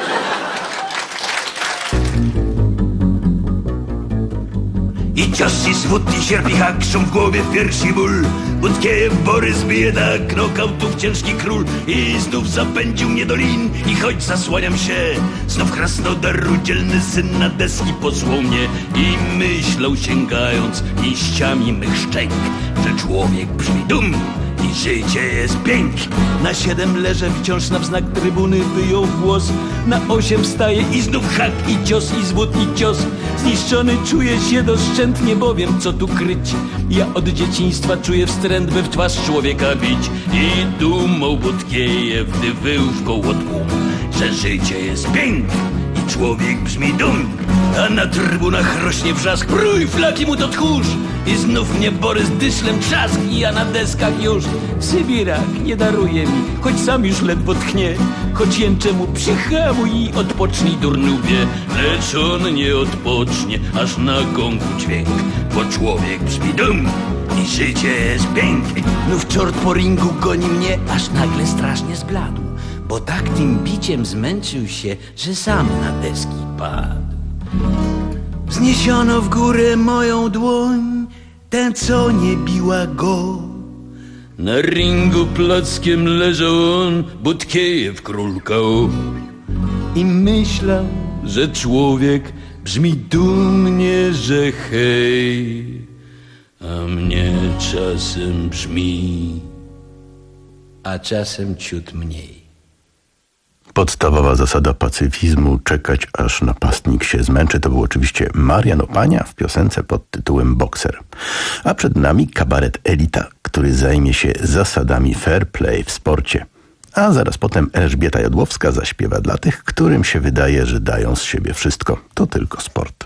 I cios, i zwód, i sierp, i hak, szum w głowie, w piersi ból. Budkiejew Borys biedak, nokautów ciężki król. I znów zapędził mnie do lin, i choć zasłaniam się, znów Krasnodaru dzielny syn na deski posłał mnie. I myślał, sięgając pięściami mych szczęk, że człowiek brzmi dum i życie jest pięk. Na siedem leżę wciąż na wznak trybuny, wyjął głos. Na osiem wstaje i znów hak, i cios, i zwód, i cios. Zniszczony czuję się doszczętnie, bo wiem co tu kryć. Ja od dzieciństwa czuję wstręt, by w twarz człowieka bić. I dumał Budkiejew, gdy wył w koło tłum, że życie jest pięk i człowiek brzmi dum. A na trybunach rośnie wrzask, prój, flaki mu to tchórz. I znów mnie Borys dyszlem trzask, i ja na deskach już. Sybirak nie daruje mi, choć sam już ledwo tchnie. Choć jęczę mu, przyhamuj i odpocznij, durny łbie. Lecz on nie odpocznie, aż na gongu dźwięk, bo człowiek brzmi dum i życie jest piękne. Znów czort po ringu goni mnie, aż nagle strasznie zbladł, bo tak tym biciem zmęczył się, że sam na deski padł. Wzniesiono w górę moją dłoń, tę co nie biła go. Na ringu plackiem leżał on, Budkiejew królka o. I myślał, że człowiek brzmi dumnie, że hej, a mnie czasem brzmi, a czasem ciut mniej. Podstawowa zasada pacyfizmu, czekać aż napastnik się zmęczy, to był oczywiście Marian Opania w piosence pod tytułem Bokser. A przed nami kabaret Elita, który zajmie się zasadami fair play w sporcie. A zaraz potem Elżbieta Jodłowska zaśpiewa dla tych, którym się wydaje, że dają z siebie wszystko. To tylko sport.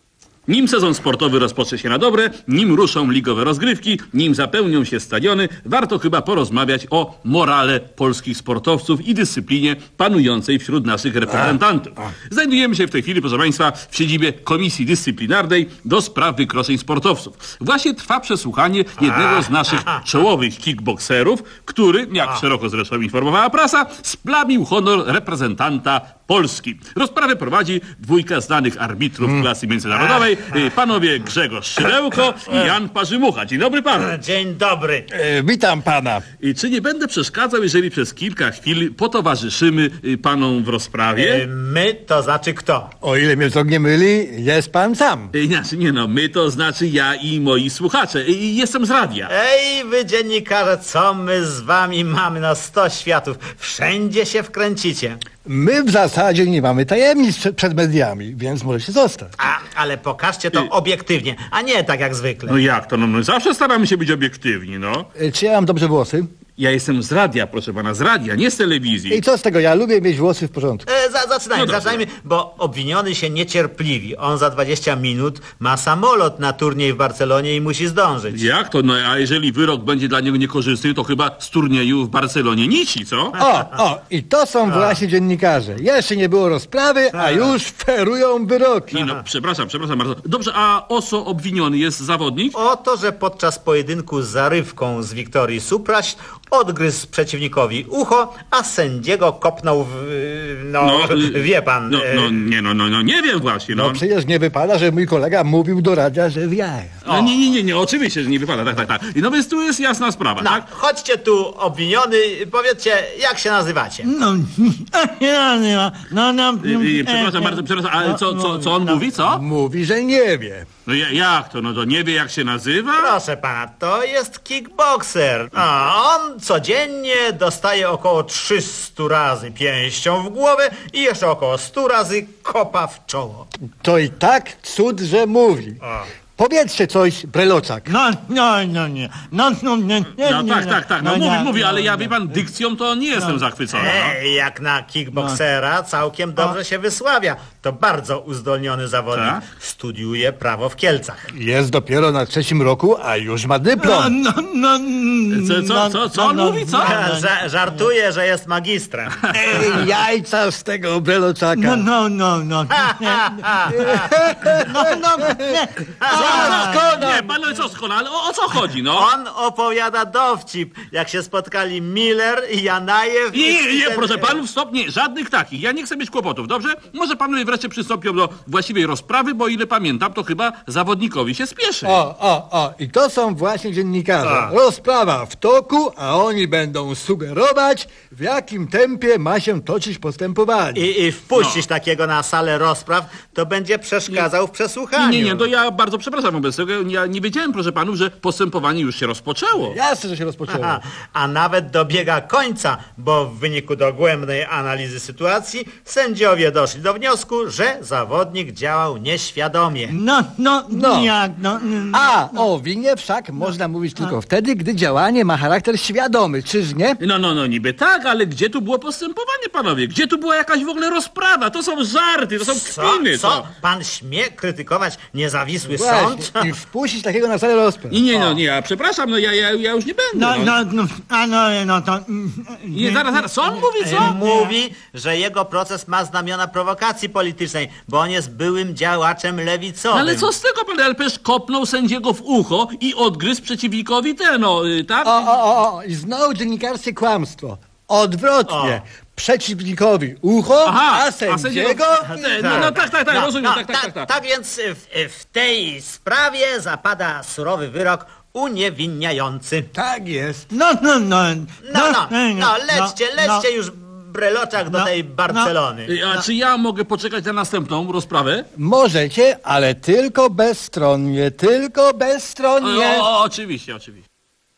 Nim sezon sportowy rozpocznie się na dobre, nim ruszą ligowe rozgrywki, nim zapełnią się stadiony, warto chyba porozmawiać o morale polskich sportowców i dyscyplinie panującej wśród naszych reprezentantów. Znajdujemy się w tej chwili, proszę Państwa, w siedzibie Komisji Dyscyplinarnej do spraw wykroczeń sportowców. Właśnie trwa przesłuchanie jednego z naszych czołowych kickbokserów, który, jak szeroko zresztą informowała prasa, splamił honor reprezentanta Polski. Rozprawę prowadzi dwójka znanych arbitrów klasy międzynarodowej, panowie Grzegorz Szydełko i Jan Parzymucha. Dzień dobry panu. Dzień dobry. E, witam pana. I czy nie będę przeszkadzał, jeżeli przez kilka chwil potowarzyszymy panom w rozprawie? E, my to znaczy kto? O ile mnie to nie myli, jest pan sam. E, nie, nie no, my to znaczy ja i moi słuchacze. E, jestem z radia. Ej, wy dziennikarze, co my z wami mamy na sto światów? Wszędzie się wkręcicie. My w zasadzie nie mamy tajemnic przed, przed mediami, więc możecie zostać. A, ale pokażcie to obiektywnie, a nie tak jak zwykle. No jak to? No my zawsze staramy się być obiektywni, no. E, czy ja mam dobrze włosy? Ja jestem z radia, proszę pana, z radia, nie z telewizji. I co z tego? Ja lubię mieć włosy w porządku. E, za, zaczynajmy, no zaczynajmy, bo obwiniony się niecierpliwi. On za dwadzieścia minut ma samolot na turniej w Barcelonie i musi zdążyć. Jak to? No a jeżeli wyrok będzie dla niego niekorzystny, to chyba z turnieju w Barcelonie nici, co? O, o, i to są właśnie dziennikarze. Jeszcze nie było rozprawy, a już ferują wyroki. Nie, no, przepraszam, przepraszam bardzo. Dobrze, a o co obwiniony jest zawodnik? O to, że podczas pojedynku z zarywką z Wiktorii Supraś odgryzł przeciwnikowi ucho, a sędziego kopnął w... no, no wie pan... No, no, nie, no, no, no, nie wiem właśnie, no. No przecież nie wypada, że mój kolega mówił do radia, że wie. No nie, nie, nie, nie, oczywiście, że nie wypada, tak, tak, tak. No więc tu jest jasna sprawa, no, tak? Chodźcie tu, obwiniony, powiedzcie, jak się nazywacie? No, no, no, no... Przepraszam bardzo, przepraszam, ale co, co, co on mówi, co? Mówi, że nie wie. No jak to, no to nie wie jak się nazywa? Proszę pana, to jest kickboxer. A on codziennie dostaje około trzysta razy pięścią w głowę i jeszcze około stu razy kopa w czoło. To i tak cud, że mówi. O. Powiedzcie coś, breloczak. No, no, no, nie. No, no, nie, nie, No nie, tak, tak, tak, no, no, mówi, nie, mówi, no, ale ja, no, wie pan, dykcją to nie jestem no. zachwycony. No. Ej, jak na kickboksera całkiem dobrze się wysławia. To bardzo uzdolniony zawodnik. Tak? Studiuje prawo w Kielcach. Jest dopiero na trzecim roku, a już ma dyplom. No, no, Co, co, co, co on mówi, co? Ża- żartuje, że jest magistrem. Ej, jajca z tego breloczaka. No, no, no, no. No, no, nie. Nie, panowie, co skona, ale o, o co chodzi, no? On opowiada dowcip, jak się spotkali Miller i Janajew. Nie, nie, nie, ten- proszę panów, stop, nie, żadnych takich. Ja nie chcę mieć kłopotów, dobrze? Może panowie wreszcie przystąpią do właściwej rozprawy, bo o ile pamiętam, to chyba zawodnikowi się spieszy. O, o, o, i to są właśnie dziennikarze. Tak. Rozprawa w toku, a oni będą sugerować, w jakim tempie ma się toczyć postępowanie. I, I wpuścić takiego na salę rozpraw, to będzie przeszkadzał w przesłuchaniu. Nie, nie, to ja bardzo przepraszam wobec tego. Ja nie wiedziałem, proszę panów, że postępowanie już się rozpoczęło. Jasne, że się rozpoczęło. Aha, a nawet dobiega końca, bo w wyniku dogłębnej analizy sytuacji sędziowie doszli do wniosku, że zawodnik działał nieświadomie. No, no, no. Jak, no, A o winie wszak można mówić tylko wtedy, gdy działanie ma charakter świadomy, czyż nie? No, no, no, niby tak, ale gdzie tu było postępowanie, panowie? Gdzie tu była jakaś w ogóle rozprawa? To są żarty, to są kpiny. Co? To... Pan śmie krytykować niezawisły Właśnie, sąd? i wpuścić takiego na salę rozpraw. Nie, nie, no, nie, ja przepraszam, no ja, ja, ja już nie będę. No, no, no, a no, no to... Nie, zaraz, zaraz, co on mówi, co? Mówi, że jego proces ma znamiona prowokacji politycznej, bo on jest byłym działaczem lewicowym. No ale co z tego, pan Elpesz kopnął sędziego w ucho i odgryzł przeciwnikowi ten, no, y, tak? O, o, o, o, i znowu dziennikarskie kłamstwo. Odwrotnie. Przeciwnikowi ucho, Aha, a sędziego... a sędziego- No, no tak, tak, tak, rozumiem, tak, tak, tak, tak. Tak więc w, w tej sprawie zapada surowy wyrok uniewinniający. Tak jest. No, no, no. No, no, no, lećcie, lećcie już breloczak do tej Barcelony. Y, A czy ja mogę poczekać na następną rozprawę? Możecie, ale tylko bezstronnie, tylko bezstronnie. O, o, oczywiście, oczywiście.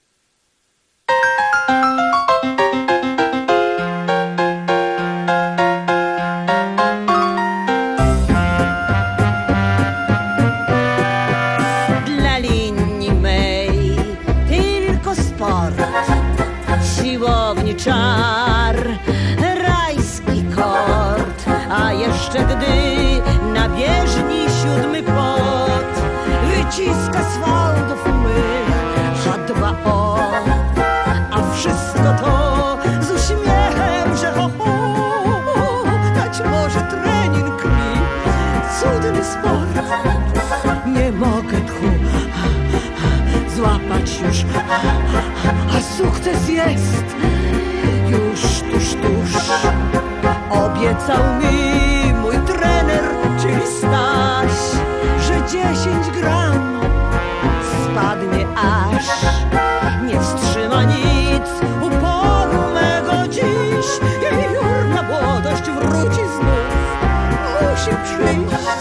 Dla linii mej tylko sport, siłowni czar, rajski kort, a jeszcze gdy na bieżni siódmy pot wyciska z fałdów mych zadba o, a wszystko to z uśmiechem, że ho, ho, dać może trening mi, cudny sport. Nie mogę tchu złapać już, a sukces jest już tuż, tuż. Obiecał mi mój trener, czyli Staś, że dziesięć gram spadnie aż. Nie wstrzyma nic uporu mego dziś i jurna młodość wróci znów, musi przyjść.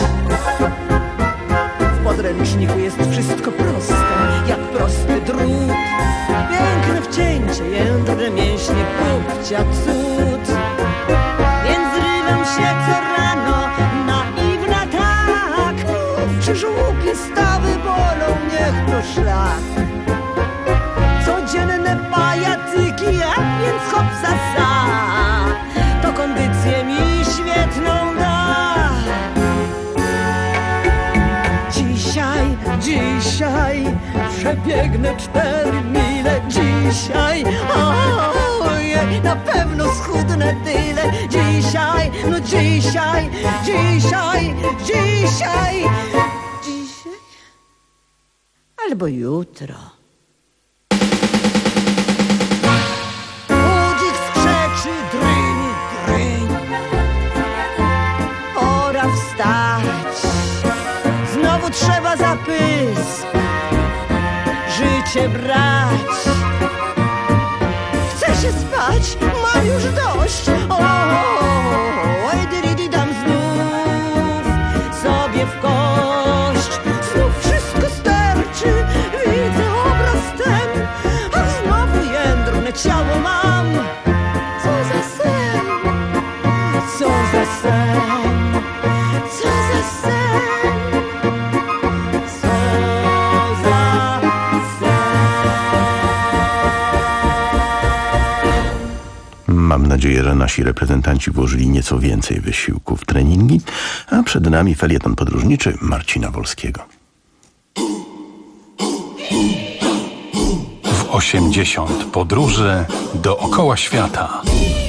W podręczniku jest wszystko proste, jak prosty drut. Piękne wcięcie, jędrne mięśnie, pupcia cud. Więc rywam się co rano, naiwna tak. Czy żółki stawy bolą, niech to szlak. Codzienne pajacyki, a więc hop za za. To kondycję mi świetną da. Dzisiaj, dzisiaj przebiegnę cztery mile. Dzisiaj, ojej, na pewno schudnę tyle. Dzisiaj, no dzisiaj, dzisiaj, dzisiaj, dzisiaj albo jutro. Budzik skrzeczy, dryń, dryń. Pora wstać. Znowu trzeba za pysk życie brać. Chcę się spać, mam już dość. Oj, dyri dam znów sobie w kość. Znów wszystko sterczy, widzę obraz ten, a znowu jędrne ciało mam. Co za sen, co za sen, co za sen, co Mam nadzieję, że nasi reprezentanci włożyli nieco więcej wysiłku w treningi, a przed nami felieton podróżniczy Marcina Wolskiego. W osiemdziesiąt podróży dookoła świata.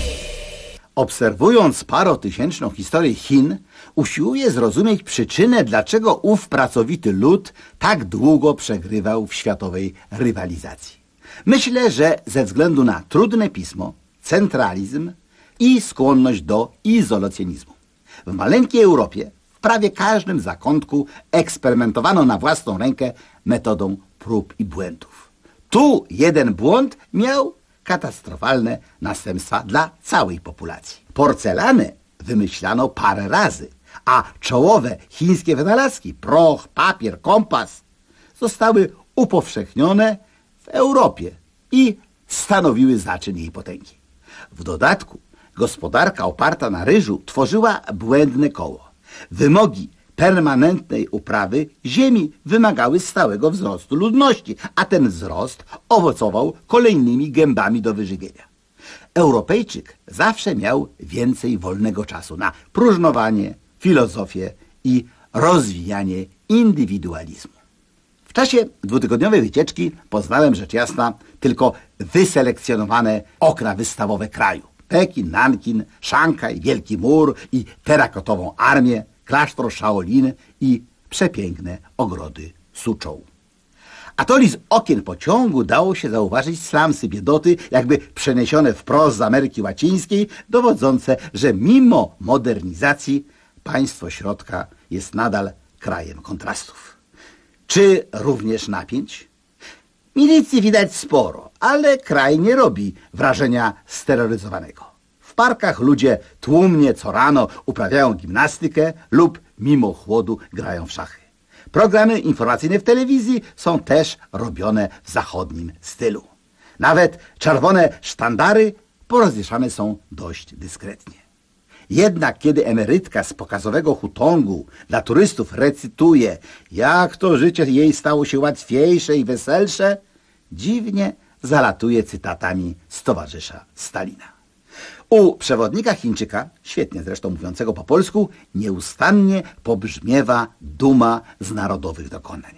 Obserwując parotysięczną historię Chin, usiłuje zrozumieć przyczynę, dlaczego ów pracowity lud tak długo przegrywał w światowej rywalizacji. Myślę, że ze względu na trudne pismo, centralizm i skłonność do izolacjonizmu. W maleńkiej Europie w prawie każdym zakątku eksperymentowano na własną rękę metodą prób i błędów. Tu jeden błąd miał katastrofalne następstwa dla całej populacji. Porcelanę wymyślano parę razy, a czołowe chińskie wynalazki, proch, papier, kompas, zostały upowszechnione w Europie i stanowiły zaczyn jej potęgi. W dodatku gospodarka oparta na ryżu tworzyła błędne koło. Wymogi permanentnej uprawy ziemi wymagały stałego wzrostu ludności, a ten wzrost owocował kolejnymi gębami do wyżywienia. Europejczyk zawsze miał więcej wolnego czasu na próżnowanie, filozofię i rozwijanie indywidualizmu. W czasie dwutygodniowej wycieczki poznałem rzecz jasna tylko wyselekcjonowane okna wystawowe kraju. Pekin, Nankin, Szanghaj, Wielki Mur i terakotową armię, klasztor Shaolin i przepiękne ogrody Suchou. A to z okien pociągu dało się zauważyć slumsy biedoty, jakby przeniesione wprost z Ameryki Łacińskiej, dowodzące, że mimo modernizacji państwo środka jest nadal krajem kontrastów. Czy również napięć? Milicji widać sporo, ale kraj nie robi wrażenia steroryzowanego. W parkach ludzie tłumnie co rano uprawiają gimnastykę lub mimo chłodu grają w szachy. Programy informacyjne w telewizji są też robione w zachodnim stylu. Nawet czerwone sztandary porozwieszane są dość dyskretnie. Jednak kiedy emerytka z pokazowego hutongu dla turystów recytuje, jak to życie jej stało się łatwiejsze i weselsze, dziwnie zalatuje cytatami z towarzysza Stalina. U przewodnika Chińczyka, świetnie zresztą mówiącego po polsku, nieustannie pobrzmiewa duma z narodowych dokonań.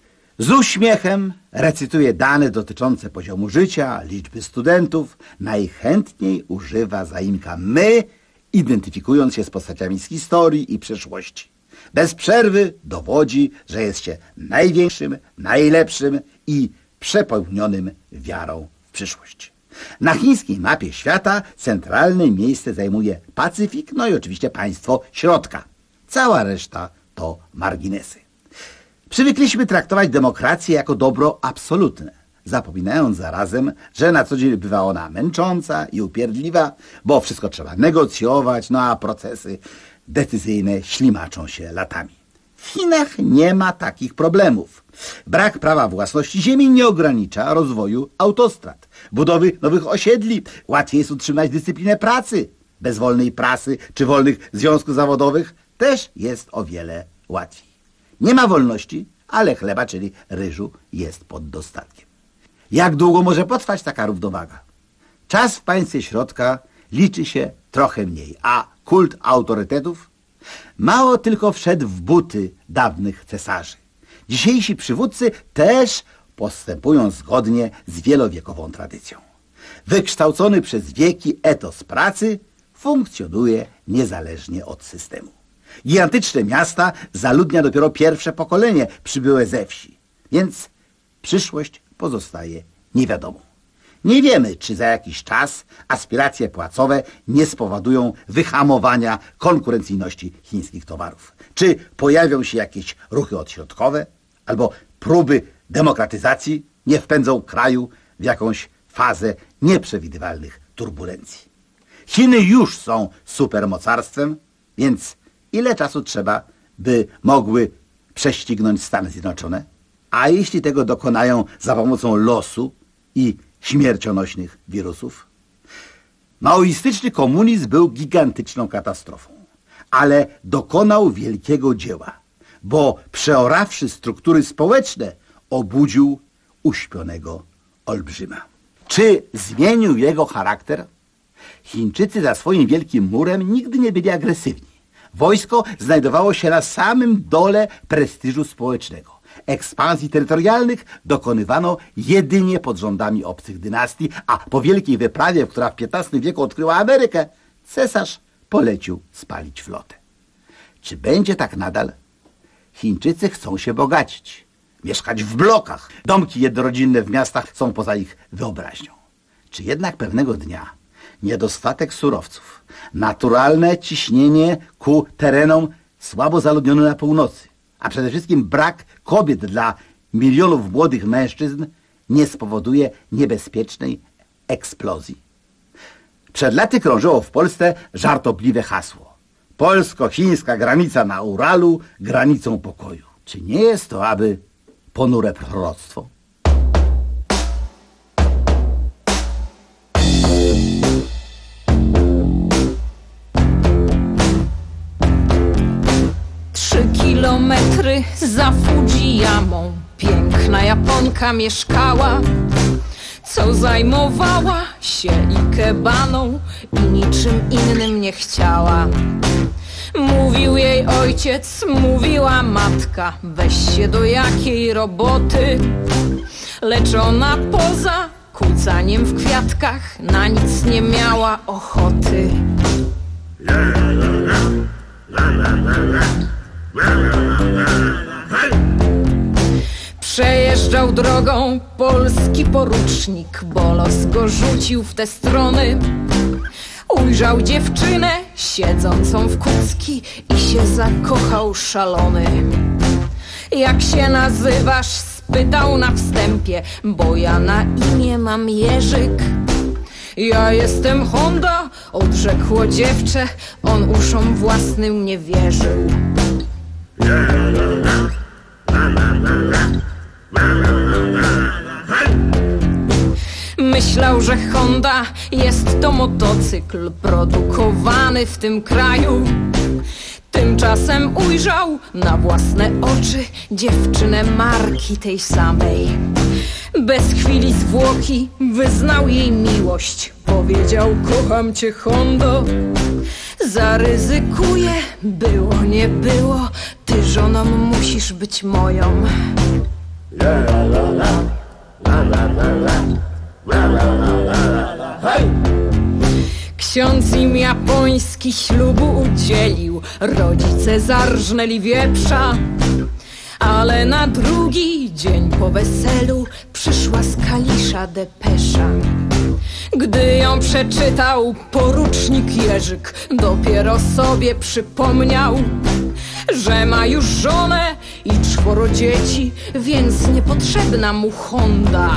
Z uśmiechem recytuje dane dotyczące poziomu życia, liczby studentów, najchętniej używa zaimka my, identyfikując się z postaciami z historii i przeszłości. Bez przerwy dowodzi, że jest się największym, najlepszym i przepełnionym wiarą w przyszłość. Na chińskiej mapie świata centralne miejsce zajmuje Pacyfik, no i oczywiście państwo środka. Cała reszta to marginesy. Przywykliśmy traktować demokrację jako dobro absolutne, zapominając zarazem, że na co dzień bywa ona męcząca i upierdliwa, bo wszystko trzeba negocjować, no a procesy decyzyjne ślimaczą się latami. W Chinach nie ma takich problemów. Brak prawa własności ziemi nie ogranicza rozwoju autostrad, budowy nowych osiedli. Łatwiej jest utrzymać dyscyplinę pracy. Bez wolnej prasy czy wolnych związków zawodowych też jest o wiele łatwiej. Nie ma wolności, ale chleba, czyli ryżu, jest pod dostatkiem. Jak długo może potrwać taka równowaga? Czas w państwie środka liczy się trochę mniej, a kult autorytetów mało tylko wszedł w buty dawnych cesarzy. Dzisiejsi przywódcy też postępują zgodnie z wielowiekową tradycją. Wykształcony przez wieki etos pracy funkcjonuje niezależnie od systemu. Gigantyczne miasta zaludnia dopiero pierwsze pokolenie przybyłe ze wsi, więc przyszłość pozostaje niewiadomą. Nie wiemy, czy za jakiś czas aspiracje płacowe nie spowodują wyhamowania konkurencyjności chińskich towarów. Czy pojawią się jakieś ruchy odśrodkowe albo próby demokratyzacji nie wpędzą kraju w jakąś fazę nieprzewidywalnych turbulencji. Chiny już są supermocarstwem, więc ile czasu trzeba, by mogły prześcignąć Stany Zjednoczone? A jeśli tego dokonają za pomocą losu i śmiercionośnych wirusów? Maoistyczny komunizm był gigantyczną katastrofą, ale dokonał wielkiego dzieła, bo przeorawszy struktury społeczne, obudził uśpionego olbrzyma. Czy zmienił jego charakter? Chińczycy za swoim wielkim murem nigdy nie byli agresywni. Wojsko znajdowało się na samym dole prestiżu społecznego. Ekspansji terytorialnych dokonywano jedynie pod rządami obcych dynastii, a po wielkiej wyprawie, która w piętnastym wieku odkryła Amerykę, cesarz polecił spalić flotę. Czy będzie tak nadal? Chińczycy chcą się bogacić, mieszkać w blokach. Domki jednorodzinne w miastach są poza ich wyobraźnią. Czy jednak pewnego dnia niedostatek surowców, naturalne ciśnienie ku terenom słabo zaludnionym na północy, a przede wszystkim brak kobiet dla milionów młodych mężczyzn nie spowoduje niebezpiecznej eksplozji? Przed laty krążyło w Polsce żartobliwe hasło: polsko-chińska granica na Uralu granicą pokoju. Czy nie jest to aby ponure proroctwo? Trzy kilometry za Fujiyamą piękna Japonka mieszkała, co zajmowała się ikebaną i niczym innym nie chciała. Mówił jej ojciec, mówiła matka, weź się do jakiej roboty. Lecz ona poza kucaniem w kwiatkach na nic nie miała ochoty. Przejeżdżał drogą polski porucznik, bo los go rzucił w te strony. Ujrzał dziewczynę siedzącą w kucki i się zakochał szalony. Jak się nazywasz? Spytał na wstępie, bo ja na imię mam Jerzyk. Ja jestem Honda, odrzekło dziewczę, on uszom własnym nie wierzył. Myślał, że Honda jest to motocykl produkowany w tym kraju. Tymczasem ujrzał na własne oczy dziewczynę marki tej samej. Bez chwili zwłoki wyznał jej miłość. Powiedział: kocham cię, Hondo. Zaryzykuję, było nie było, ty żoną musisz być moją. Ksiądz im japoński ślubu udzielił, rodzice zarżnęli wieprza. Ale na drugi dzień po weselu przyszła z Kalisza depesza. Gdy ją przeczytał porucznik Jerzyk, dopiero sobie przypomniał, że ma już żonę i czworo dzieci, więc niepotrzebna mu Honda.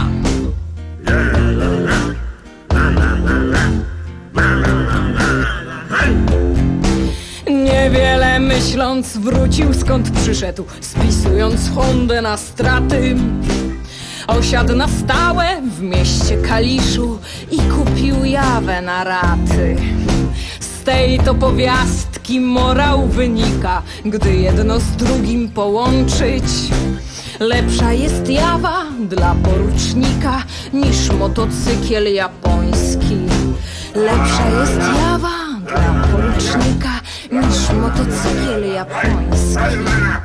Niewiele myśląc wrócił skąd przyszedł, spisując Hondę na straty. Osiadł na stałe w mieście Kaliszu i kupił jawę na raty. Z tej to powiastki morał wynika, gdy jedno z drugim połączyć. Lepsza jest jawa dla porucznika niż motocykiel japoński. Lepsza jest jawa dla porucznika niż motocykiel japoński.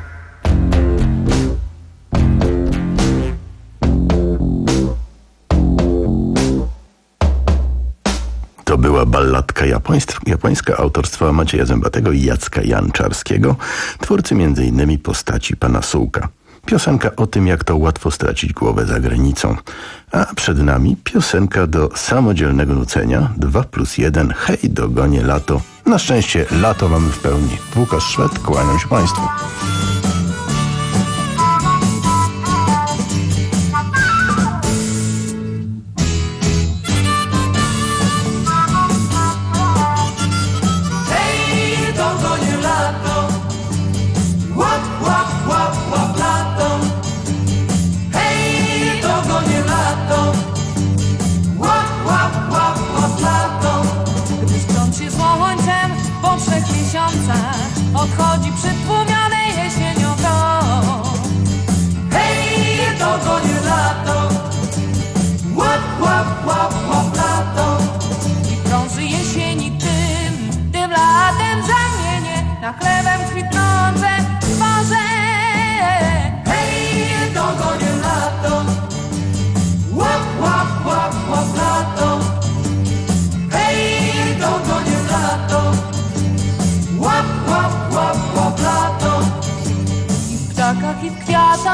To była balladka japońska autorstwa Macieja Zębatego i Jacka Janczarskiego, twórcy między innymi postaci Pana Sułka. Piosenka o tym, jak to łatwo stracić głowę za granicą. A przed nami piosenka do samodzielnego nucenia. Dwa plus jeden. Hej, dogonię lato. Na szczęście lato mamy w pełni. Łukasz Szwed, kłaniam się Państwu. Odchodzi przytłumione jesienią to. Hej, dogonie lato. Łap, łap, łap, łap lato. I krąży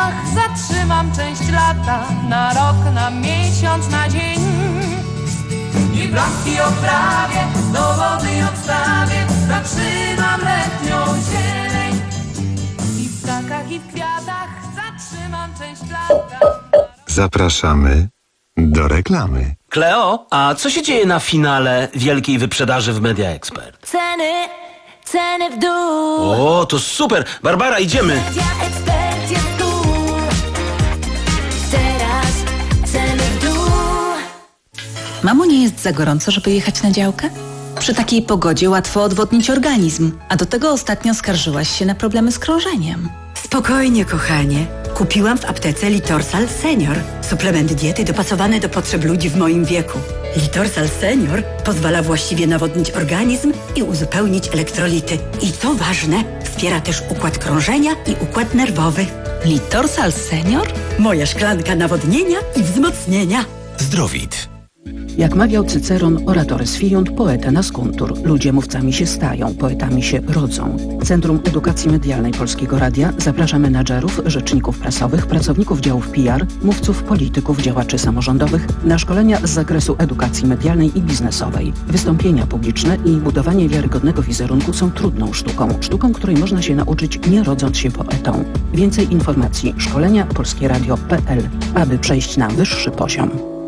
kwiatach zatrzymam część lata, na rok, na miesiąc, na dzień. I bramki oprawię, do wody odstawię, zatrzymam letnią zieleń. I w ptakach i w kwiatach zatrzymam część lata. Zapraszamy do reklamy. Kleo, a co się dzieje na finale wielkiej wyprzedaży w Media Expert? Ceny, ceny w dół. O, to super! Barbara, idziemy! Media Expert jest tu. Teraz ceny w dół. Mamo, nie jest za gorąco, żeby jechać na działkę? Przy takiej pogodzie łatwo odwodnić organizm, a do tego ostatnio skarżyłaś się na problemy z krążeniem. Spokojnie, kochanie. Kupiłam w aptece Litorsal Senior. Suplement diety dopasowany do potrzeb ludzi w moim wieku. Litorsal Senior pozwala właściwie nawodnić organizm i uzupełnić elektrolity. I co ważne, wspiera też układ krążenia i układ nerwowy. Litorsal Senior? Moja szklanka nawodnienia i wzmocnienia. Zdrowit. Jak mawiał Cyceron, oratoris fiunt, poeta nascuntur. Ludzie mówcami się stają, poetami się rodzą. Centrum Edukacji Medialnej Polskiego Radia zaprasza menadżerów, rzeczników prasowych, pracowników działów P R, mówców, polityków, działaczy samorządowych na szkolenia z zakresu edukacji medialnej i biznesowej. Wystąpienia publiczne i budowanie wiarygodnego wizerunku są trudną sztuką. Sztuką, której można się nauczyć, nie rodząc się poetą. Więcej informacji szkolenia polskieradio kropka p l, aby przejść na wyższy poziom.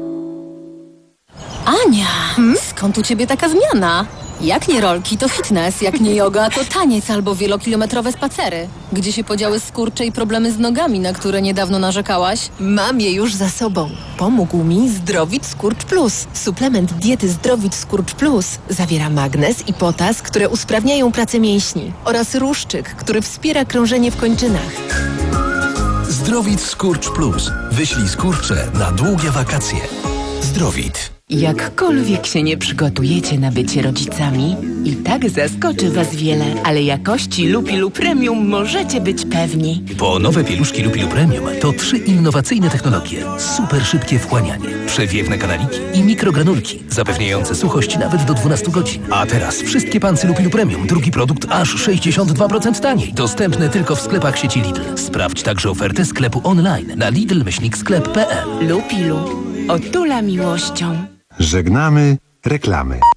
Ania, skąd u ciebie taka zmiana? Jak nie rolki, to fitness, jak nie yoga, to taniec albo wielokilometrowe spacery. Gdzie się podziały skurcze i problemy z nogami, na które niedawno narzekałaś? Mam je już za sobą. Pomógł mi Zdrowit Skurcz Plus. Suplement diety Zdrowit Skurcz Plus zawiera magnez i potas, które usprawniają pracę mięśni oraz ruszczyk, który wspiera krążenie w kończynach. Zdrowit Skurcz Plus. Wyślij skurcze na długie wakacje. Zdrowit. Jakkolwiek się nie przygotujecie na bycie rodzicami, i tak zaskoczy was wiele, ale jakości Lupilu Premium możecie być pewni. Bo nowe pieluszki Lupilu Premium to trzy innowacyjne technologie. Super szybkie wchłanianie, przewiewne kanaliki i mikrogranulki, zapewniające suchość nawet do dwunastu godzin. A teraz wszystkie pancy Lupilu Premium, drugi produkt aż sześćdziesiąt dwa procent taniej. Dostępne tylko w sklepach sieci Lidl. Sprawdź także ofertę sklepu online na lidl myślnik sklep kropka p l. Lupilu. Otula miłością. Żegnamy reklamy.